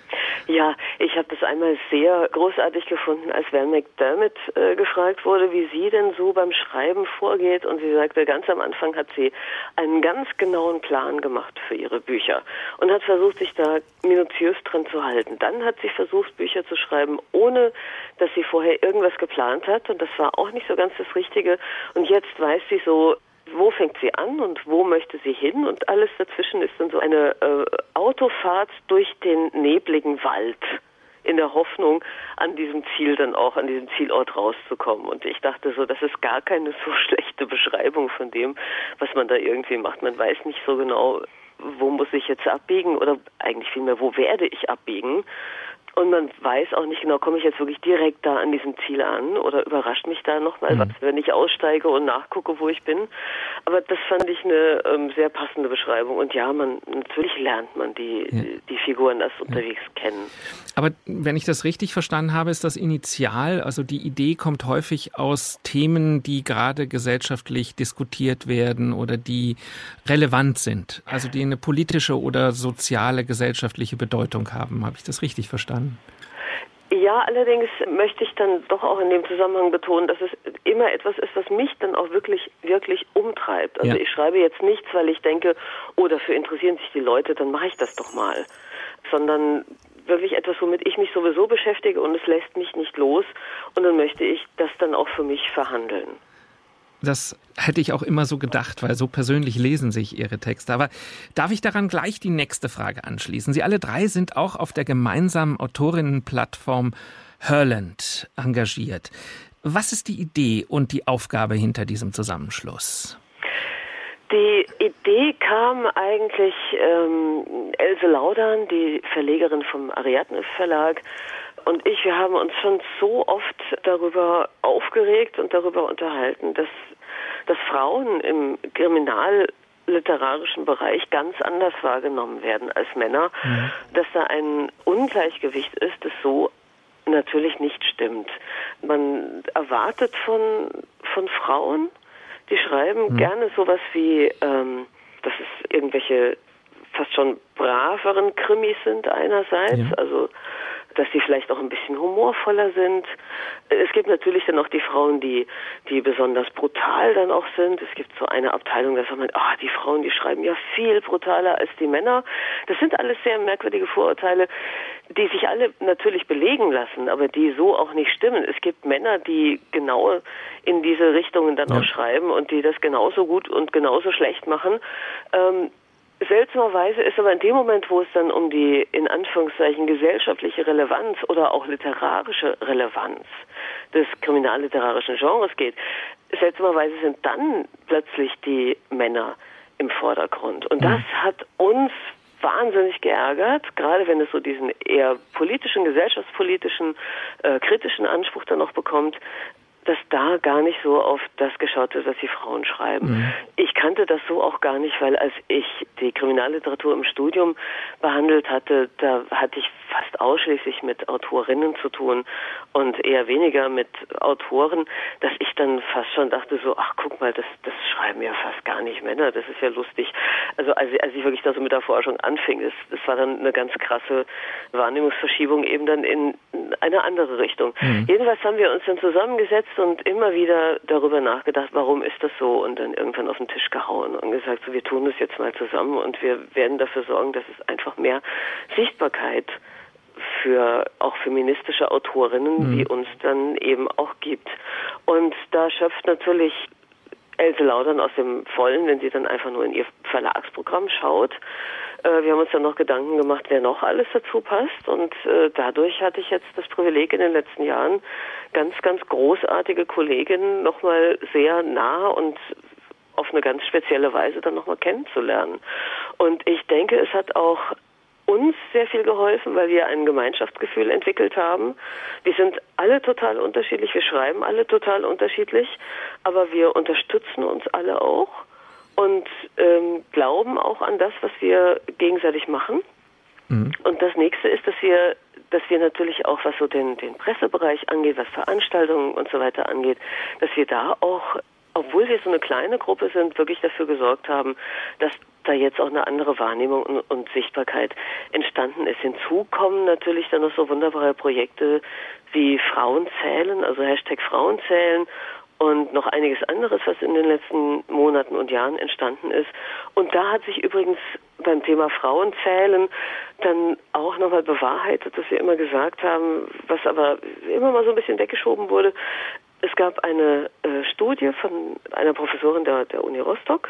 Ja, ich habe das einmal sehr großartig gefunden, als Val McDermott gefragt wurde, wie sie denn so beim Schreiben vorgeht. Und sie sagte, ganz am Anfang hat sie einen ganz genauen Plan gemacht für ihre Bücher und hat versucht, sich da minutiös dran zu halten. Dann hat sie versucht, Bücher zu schreiben, ohne dass sie vorher irgendwas geplant hat. Und das war auch nicht so ganz das Richtige. Und jetzt weiß sie so, wo fängt sie an und wo möchte sie hin und alles dazwischen ist dann so eine Autofahrt durch den nebligen Wald in der Hoffnung, an diesem Ziel dann auch, an diesem Zielort rauszukommen. Und ich dachte so, das ist gar keine so schlechte Beschreibung von dem, was man da irgendwie macht. Man weiß nicht so genau, wo muss ich jetzt abbiegen oder eigentlich vielmehr, wo werde ich abbiegen. Und man weiß auch nicht genau, komme ich jetzt wirklich direkt da an diesem Ziel an oder überrascht mich da nochmal was, wenn ich aussteige und nachgucke, wo ich bin. Aber das fand ich eine sehr passende Beschreibung. Und ja, natürlich lernt man die Figuren erst unterwegs kennen. Aber wenn ich das richtig verstanden habe, ist das initial, also die Idee kommt häufig aus Themen, die gerade gesellschaftlich diskutiert werden oder die relevant sind, also die eine politische oder soziale, gesellschaftliche Bedeutung haben. Habe ich das richtig verstanden? Ja, allerdings möchte ich dann doch auch in dem Zusammenhang betonen, dass es immer etwas ist, was mich dann auch wirklich, wirklich umtreibt. Also ich schreibe jetzt nichts, weil ich denke, oh, dafür interessieren sich die Leute, dann mache ich das doch mal. Sondern wirklich etwas, womit ich mich sowieso beschäftige und es lässt mich nicht los. Und dann möchte ich das dann auch für mich verhandeln. Das hätte ich auch immer so gedacht, weil so persönlich lesen sich Ihre Texte. Aber darf ich daran gleich die nächste Frage anschließen? Sie alle drei sind auch auf der gemeinsamen Autorinnenplattform Herland engagiert. Was ist die Idee und die Aufgabe hinter diesem Zusammenschluss? Die Idee kam eigentlich Else Laudan, die Verlegerin vom Ariadne Verlag, und wir haben uns schon so oft darüber aufgeregt und darüber unterhalten, dass Frauen im Kriminal literarischen Bereich ganz anders wahrgenommen werden als Männer, dass da ein Ungleichgewicht ist, das so natürlich nicht stimmt. Man erwartet von Frauen, die schreiben gerne sowas wie, dass es irgendwelche fast schon braveren Krimis sind einerseits, also dass sie vielleicht auch ein bisschen humorvoller sind. Es gibt natürlich dann auch die Frauen, die besonders brutal dann auch sind. Es gibt so eine Abteilung, da sagt man, die Frauen, die schreiben ja viel brutaler als die Männer. Das sind alles sehr merkwürdige Vorurteile, die sich alle natürlich belegen lassen, aber die so auch nicht stimmen. Es gibt Männer, die genau in diese Richtungen dann auch schreiben und die das genauso gut und genauso schlecht machen. Seltsamerweise ist aber in dem Moment, wo es dann um die, in Anführungszeichen, gesellschaftliche Relevanz oder auch literarische Relevanz des kriminalliterarischen Genres geht, seltsamerweise sind dann plötzlich die Männer im Vordergrund. Und das hat uns wahnsinnig geärgert, gerade wenn es so diesen eher politischen, gesellschaftspolitischen, kritischen Anspruch dann noch bekommt, dass da gar nicht so auf das geschaut wird, was die Frauen schreiben. Ich kannte das so auch gar nicht, weil als ich die Kriminalliteratur im Studium behandelt hatte, da hatte ich fast ausschließlich mit Autorinnen zu tun und eher weniger mit Autoren, dass ich dann fast schon dachte so, ach guck mal, das schreiben ja fast gar nicht Männer, das ist ja lustig. Also als ich wirklich da so mit der Forschung anfing, das war dann eine ganz krasse Wahrnehmungsverschiebung eben dann in eine andere Richtung. Jedenfalls haben wir uns dann zusammengesetzt und immer wieder darüber nachgedacht, warum ist das so, und dann irgendwann auf den Tisch gehauen und gesagt, so, wir tun das jetzt mal zusammen und wir werden dafür sorgen, dass es einfach mehr Sichtbarkeit für auch feministische Autorinnen wie uns dann eben auch gibt. Und da schöpft natürlich Else Laudern aus dem Vollen, wenn sie dann einfach nur in ihr Verlagsprogramm schaut. Wir haben uns dann noch Gedanken gemacht, wer noch alles dazu passt, und dadurch hatte ich jetzt das Privileg in den letzten Jahren, ganz, ganz großartige Kolleginnen nochmal sehr nah und auf eine ganz spezielle Weise dann nochmal kennenzulernen. Und ich denke, es hat auch uns sehr viel geholfen, weil wir ein Gemeinschaftsgefühl entwickelt haben. Wir sind alle total unterschiedlich, wir schreiben alle total unterschiedlich, aber wir unterstützen uns alle auch und glauben auch an das, was wir gegenseitig machen. Und das Nächste ist, dass wir natürlich auch, was so den Pressebereich angeht, was Veranstaltungen und so weiter angeht, dass wir da auch, obwohl wir so eine kleine Gruppe sind, wirklich dafür gesorgt haben, dass da jetzt auch eine andere Wahrnehmung und Sichtbarkeit entstanden ist. Hinzu kommen natürlich dann noch so wunderbare Projekte wie Frauenzählen, also #Frauenzählen, und noch einiges anderes, was in den letzten Monaten und Jahren entstanden ist. Und da hat sich übrigens beim Thema Frauenzählen dann auch nochmal bewahrheitet, dass wir immer gesagt haben, was aber immer mal so ein bisschen weggeschoben wurde. Es gab eine Studie von einer Professorin der Uni Rostock,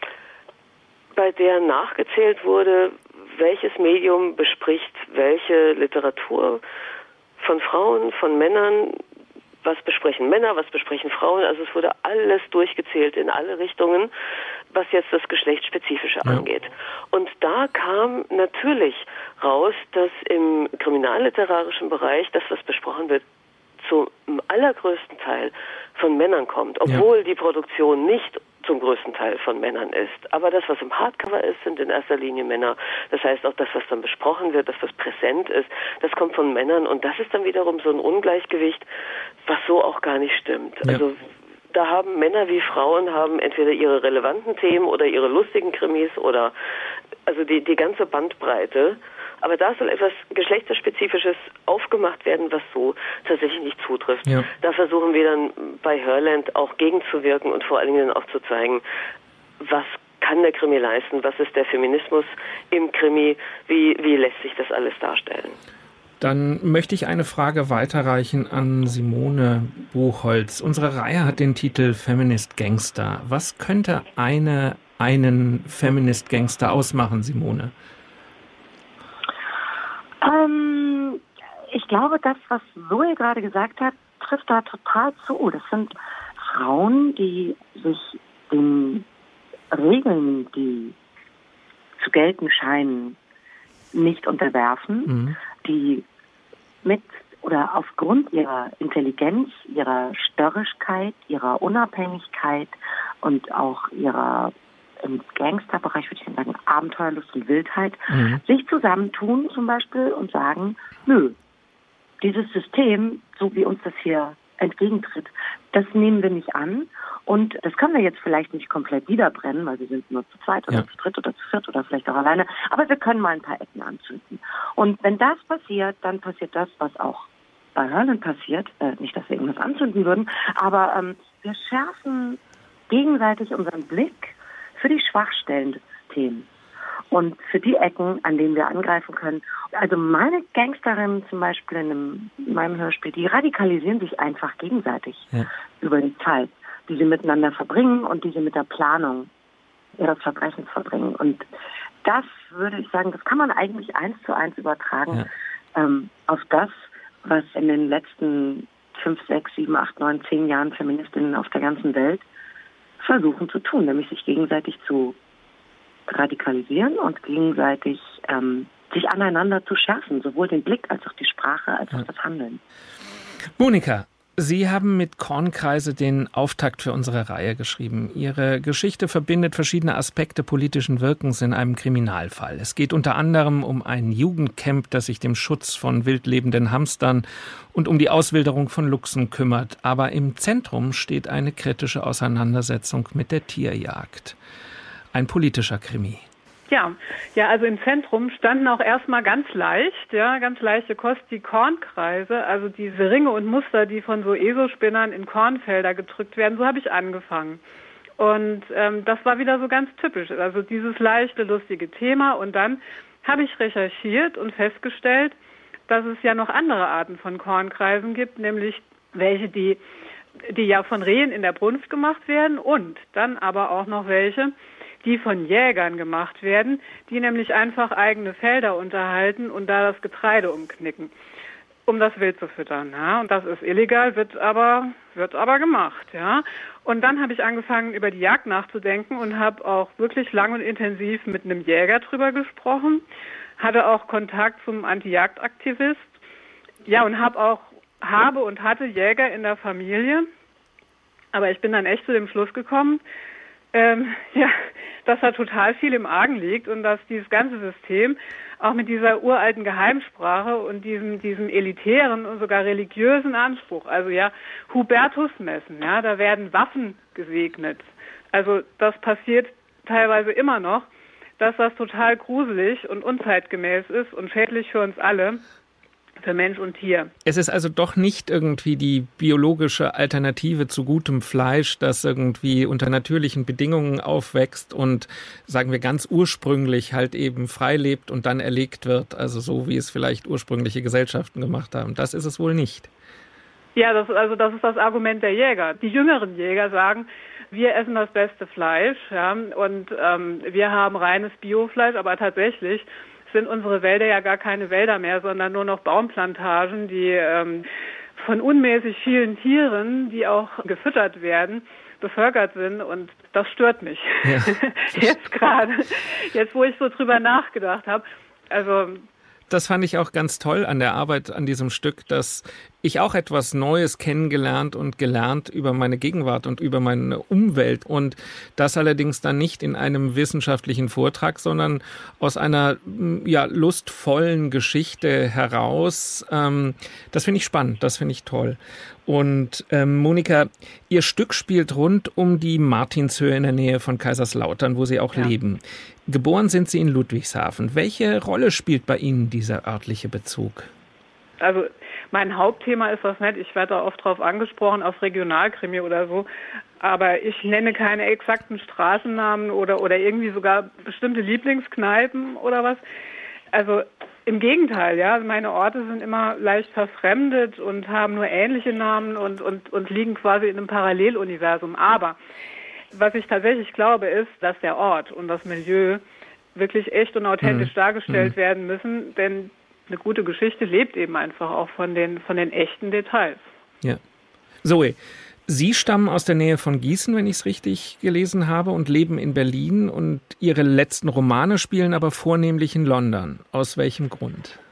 bei der nachgezählt wurde, welches Medium bespricht welche Literatur von Frauen, von Männern, was besprechen Männer, was besprechen Frauen. Also es wurde alles durchgezählt in alle Richtungen, was jetzt das Geschlechtsspezifische angeht. Und da kam natürlich raus, dass im kriminalliterarischen Bereich das, was besprochen wird, zum allergrößten Teil von Männern kommt, obwohl die Produktion nicht zum größten Teil von Männern ist. Aber das, was im Hardcover ist, sind in erster Linie Männer. Das heißt, auch das, was dann besprochen wird, das, was präsent ist, das kommt von Männern. Und das ist dann wiederum so ein Ungleichgewicht, was so auch gar nicht stimmt. Also da haben Männer wie Frauen haben entweder ihre relevanten Themen oder ihre lustigen Krimis oder also die ganze Bandbreite. Aber da soll etwas Geschlechterspezifisches aufgemacht werden, was so tatsächlich nicht zutrifft. Ja. Da versuchen wir dann bei Hörland auch gegenzuwirken und vor allen Dingen auch zu zeigen, was kann der Krimi leisten, was ist der Feminismus im Krimi, wie lässt sich das alles darstellen. Dann möchte ich eine Frage weiterreichen an Simone Buchholz. Unsere Reihe hat den Titel Feminist Gangster. Was könnte einen Feminist Gangster ausmachen, Simone? Ich glaube, das, was Zoe gerade gesagt hat, trifft da total zu. Das sind Frauen, die sich den Regeln, die zu gelten scheinen, nicht unterwerfen, die mit oder aufgrund ihrer Intelligenz, ihrer Störrigkeit, ihrer Unabhängigkeit und auch ihrer im Gangsterbereich würde ich sagen Abenteuerlust und Wildheit, sich zusammentun zum Beispiel und sagen, nö, dieses System, so wie uns das hier entgegentritt, das nehmen wir nicht an und das können wir jetzt vielleicht nicht komplett niederbrennen, weil wir sind nur zu zweit oder zu dritt oder zu viert oder vielleicht auch alleine, aber wir können mal ein paar Ecken anzünden. Und wenn das passiert, dann passiert das, was auch bei Herlin passiert, nicht, dass wir irgendwas anzünden würden, aber wir schärfen gegenseitig unseren Blick für die Schwachstellen des Systems und für die Ecken, an denen wir angreifen können. Also meine Gangsterinnen zum Beispiel in meinem Hörspiel, die radikalisieren sich einfach gegenseitig über die Zeit, die sie miteinander verbringen und die sie mit der Planung ihres Verbrechens verbringen. Und das würde ich sagen, das kann man eigentlich 1:1 übertragen auf das, was in den letzten 5, 6, 7, 8, 9, 10 Jahren Feministinnen auf der ganzen Welt versuchen zu tun, nämlich sich gegenseitig zu radikalisieren und gegenseitig sich aneinander zu schärfen, sowohl den Blick als auch die Sprache, als auch das Handeln. Monika, Sie haben mit Kornkreise den Auftakt für unsere Reihe geschrieben. Ihre Geschichte verbindet verschiedene Aspekte politischen Wirkens in einem Kriminalfall. Es geht unter anderem um ein Jugendcamp, das sich dem Schutz von wildlebenden Hamstern und um die Auswilderung von Luchsen kümmert. Aber im Zentrum steht eine kritische Auseinandersetzung mit der Tierjagd. Ein politischer Krimi. Ja, also im Zentrum standen auch erstmal ganz leichte Kost, die Kornkreise, also diese Ringe und Muster, die von so ESO-Spinnern in Kornfelder gedrückt werden. So habe ich angefangen. Und das war wieder so ganz typisch, also dieses leichte, lustige Thema. Und dann habe ich recherchiert und festgestellt, dass es ja noch andere Arten von Kornkreisen gibt, nämlich welche, die ja von Rehen in der Brunft gemacht werden und dann aber auch noch welche, die von Jägern gemacht werden, die nämlich einfach eigene Felder unterhalten und da das Getreide umknicken, um das Wild zu füttern. Ja? Und das ist illegal, wird aber gemacht. Ja? Und dann habe ich angefangen, über die Jagd nachzudenken und habe auch wirklich lang und intensiv mit einem Jäger drüber gesprochen, hatte auch Kontakt zum Anti-Jagd-Aktivist, und habe und hatte Jäger in der Familie. Aber ich bin dann echt zu dem Schluss gekommen, dass da total viel im Argen liegt und dass dieses ganze System auch mit dieser uralten Geheimsprache und diesem elitären und sogar religiösen Anspruch, also Hubertusmessen, da werden Waffen gesegnet. Also das passiert teilweise immer noch, dass das total gruselig und unzeitgemäß ist und schädlich für uns alle. Für Mensch und Tier. Es ist also doch nicht irgendwie die biologische Alternative zu gutem Fleisch, das irgendwie unter natürlichen Bedingungen aufwächst und, sagen wir, ganz ursprünglich halt eben frei lebt und dann erlegt wird, also so wie es vielleicht ursprüngliche Gesellschaften gemacht haben. Das ist es wohl nicht. Ja, das ist das Argument der Jäger. Die jüngeren Jäger sagen, wir essen das beste Fleisch, und wir haben reines Biofleisch, aber tatsächlich sind unsere Wälder ja gar keine Wälder mehr, sondern nur noch Baumplantagen, die von unmäßig vielen Tieren, die auch gefüttert werden, bevölkert sind. Und das stört mich. Ja. Jetzt wo ich so drüber nachgedacht habe. Also das fand ich auch ganz toll an der Arbeit an diesem Stück, dass ich auch etwas Neues kennengelernt und gelernt über meine Gegenwart und über meine Umwelt. Und das allerdings dann nicht in einem wissenschaftlichen Vortrag, sondern aus einer lustvollen Geschichte heraus. Das finde ich spannend, das finde ich toll. Und Monika, Ihr Stück spielt rund um die Martinshöhe in der Nähe von Kaiserslautern, wo Sie auch leben. Geboren sind Sie in Ludwigshafen. Welche Rolle spielt bei Ihnen dieser örtliche Bezug? Also mein Hauptthema ist das nicht. Ich werde da oft drauf angesprochen, auf Regionalkrimi oder so. Aber ich nenne keine exakten Straßennamen oder irgendwie sogar bestimmte Lieblingskneipen oder was. Also im Gegenteil, meine Orte sind immer leicht verfremdet und haben nur ähnliche Namen und liegen quasi in einem Paralleluniversum. Aber was ich tatsächlich glaube, ist, dass der Ort und das Milieu wirklich echt und authentisch dargestellt werden müssen, denn eine gute Geschichte lebt eben einfach auch von den echten Details. Ja. Zoe, Sie stammen aus der Nähe von Gießen, wenn ich es richtig gelesen habe, und leben in Berlin. Und Ihre letzten Romane spielen aber vornehmlich in London. Aus welchem Grund?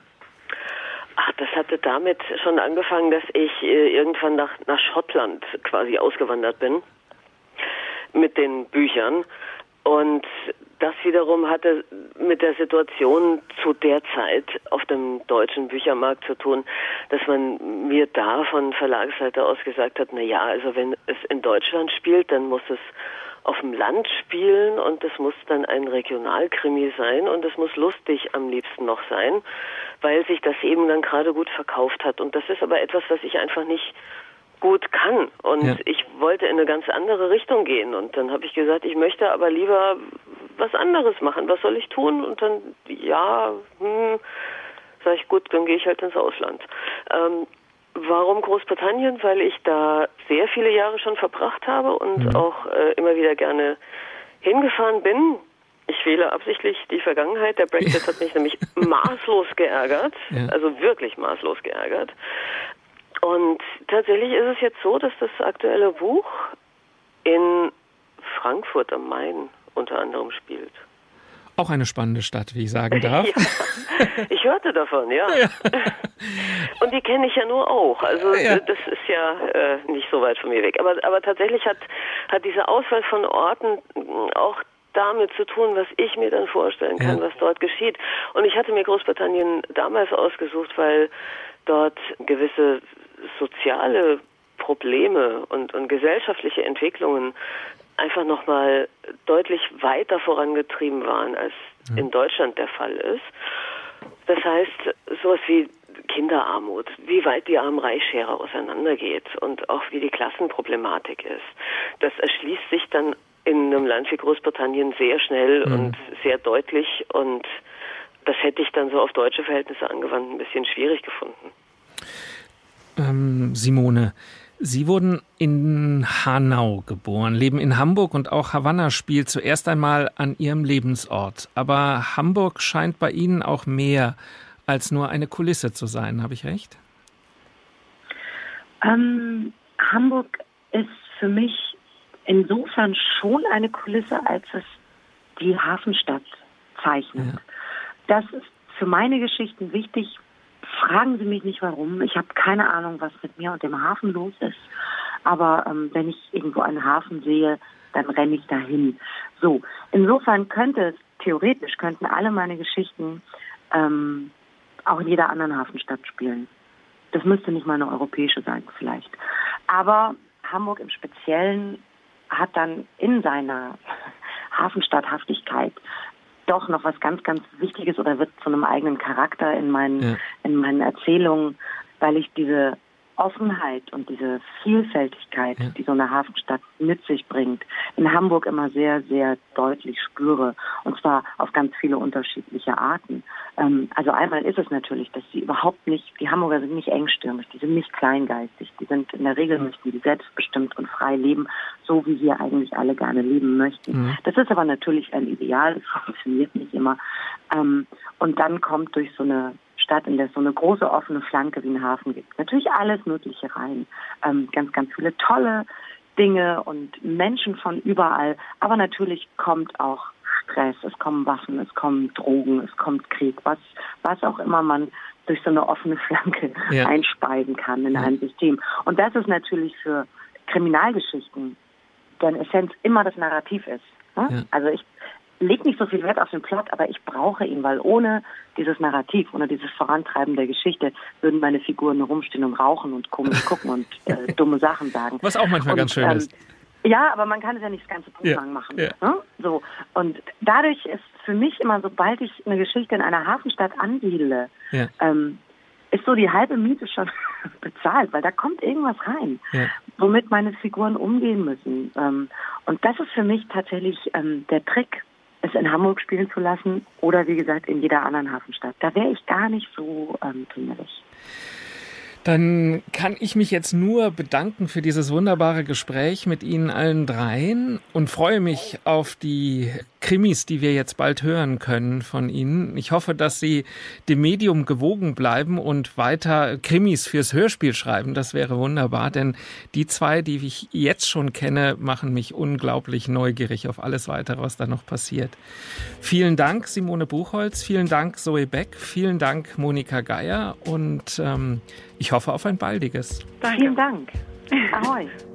Das hatte damit schon angefangen, dass ich irgendwann nach Schottland quasi ausgewandert bin mit den Büchern. Und das wiederum hatte mit der Situation zu der Zeit auf dem deutschen Büchermarkt zu tun, dass man mir da von Verlagsseite aus gesagt hat, na ja, also wenn es in Deutschland spielt, dann muss es auf dem Land spielen und es muss dann ein Regionalkrimi sein und es muss lustig am liebsten noch sein, weil sich das eben dann gerade gut verkauft hat. Und das ist aber etwas, was ich einfach nicht gut kann. Und ich wollte in eine ganz andere Richtung gehen. Und dann habe ich gesagt, ich möchte aber lieber was anderes machen. Was soll ich tun? Und dann, sag ich, gut, dann gehe ich halt ins Ausland. Warum Großbritannien? Weil ich da sehr viele Jahre schon verbracht habe und auch immer wieder gerne hingefahren bin. Ich wähle absichtlich die Vergangenheit. Der Brexit hat mich nämlich maßlos geärgert. Also wirklich maßlos geärgert. Und tatsächlich ist es jetzt so, dass das aktuelle Buch in Frankfurt am Main unter anderem spielt. Auch eine spannende Stadt, wie ich sagen darf. Ja, ich hörte davon, ja. Und die kenne ich ja nur auch. Also das ist ja nicht so weit von mir weg. Aber tatsächlich hat diese Auswahl von Orten auch damit zu tun, was ich mir dann vorstellen kann, was dort geschieht. Und ich hatte mir Großbritannien damals ausgesucht, weil dort gewisse soziale Probleme und gesellschaftliche Entwicklungen einfach nochmal deutlich weiter vorangetrieben waren, als in Deutschland der Fall ist. Das heißt, sowas wie Kinderarmut, wie weit die Arm-Reich-Schere auseinandergeht und auch wie die Klassenproblematik ist, das erschließt sich dann in einem Land wie Großbritannien sehr schnell und sehr deutlich, und das hätte ich dann so auf deutsche Verhältnisse angewandt ein bisschen schwierig gefunden. Simone, Sie wurden in Hanau geboren, leben in Hamburg, und auch Havanna spielt zuerst einmal an Ihrem Lebensort. Aber Hamburg scheint bei Ihnen auch mehr als nur eine Kulisse zu sein. Habe ich recht? Hamburg ist für mich insofern schon eine Kulisse, als es die Hafenstadt zeichnet. Ja. Das ist für meine Geschichten wichtig. Fragen Sie mich nicht, warum. Ich habe keine Ahnung, was mit mir und dem Hafen los ist. Aber wenn ich irgendwo einen Hafen sehe, dann renne ich dahin. So, insofern könnten alle meine Geschichten auch in jeder anderen Hafenstadt spielen. Das müsste nicht mal eine europäische sein, vielleicht. Aber Hamburg im Speziellen hat dann in seiner Hafenstadthaftigkeit doch noch was ganz, ganz Wichtiges oder wird zu einem eigenen Charakter in meinen Erzählungen, weil ich diese Offenheit und diese Vielfältigkeit, die so eine Hafenstadt mit sich bringt, in Hamburg immer sehr, sehr deutlich spüre. Und zwar auf ganz viele unterschiedliche Arten. Also einmal ist es natürlich, dass die Hamburger sind nicht engstirnig, die sind nicht kleingeistig, die sind in der Regel möchten die selbstbestimmt und frei leben, so wie wir eigentlich alle gerne leben möchten. Das ist aber natürlich ein Ideal, das funktioniert nicht immer. Und dann kommt durch so eine Stadt, in der es so eine große offene Flanke wie einen Hafen gibt, natürlich alles Mögliche rein. Ganz, ganz viele tolle Dinge und Menschen von überall. Aber natürlich kommt auch Stress, es kommen Waffen, es kommen Drogen, es kommt Krieg, was auch immer man durch so eine offene Flanke einspeisen kann in ein System. Und das ist natürlich für Kriminalgeschichten, deren Essenz immer das Narrativ ist. Ne? Ja. Also ich lege nicht so viel Wert auf den Plot, aber ich brauche ihn, weil ohne dieses Narrativ, ohne dieses Vorantreiben der Geschichte, würden meine Figuren nur rumstehen und rauchen und komisch gucken und dumme Sachen sagen. Was auch manchmal ganz schön ist. Ja, aber man kann es ja nicht das ganze Buch lang machen. Ja. Ne? So. Und dadurch ist für mich immer, sobald ich eine Geschichte in einer Hafenstadt ansiedle, ist so die halbe Miete schon bezahlt, weil da kommt irgendwas rein, womit meine Figuren umgehen müssen. Und das ist für mich tatsächlich der Trick, es in Hamburg spielen zu lassen oder, wie gesagt, in jeder anderen Hafenstadt. Da wäre ich gar nicht so tümmelig. Dann kann ich mich jetzt nur bedanken für dieses wunderbare Gespräch mit Ihnen allen dreien und freue mich auf die Krimis, die wir jetzt bald hören können von Ihnen. Ich hoffe, dass Sie dem Medium gewogen bleiben und weiter Krimis fürs Hörspiel schreiben. Das wäre wunderbar, denn die zwei, die ich jetzt schon kenne, machen mich unglaublich neugierig auf alles Weitere, was da noch passiert. Vielen Dank, Simone Buchholz. Vielen Dank, Zoe Beck. Vielen Dank, Monika Geier. Und ich hoffe auf ein baldiges. Danke. Vielen Dank. Ahoi.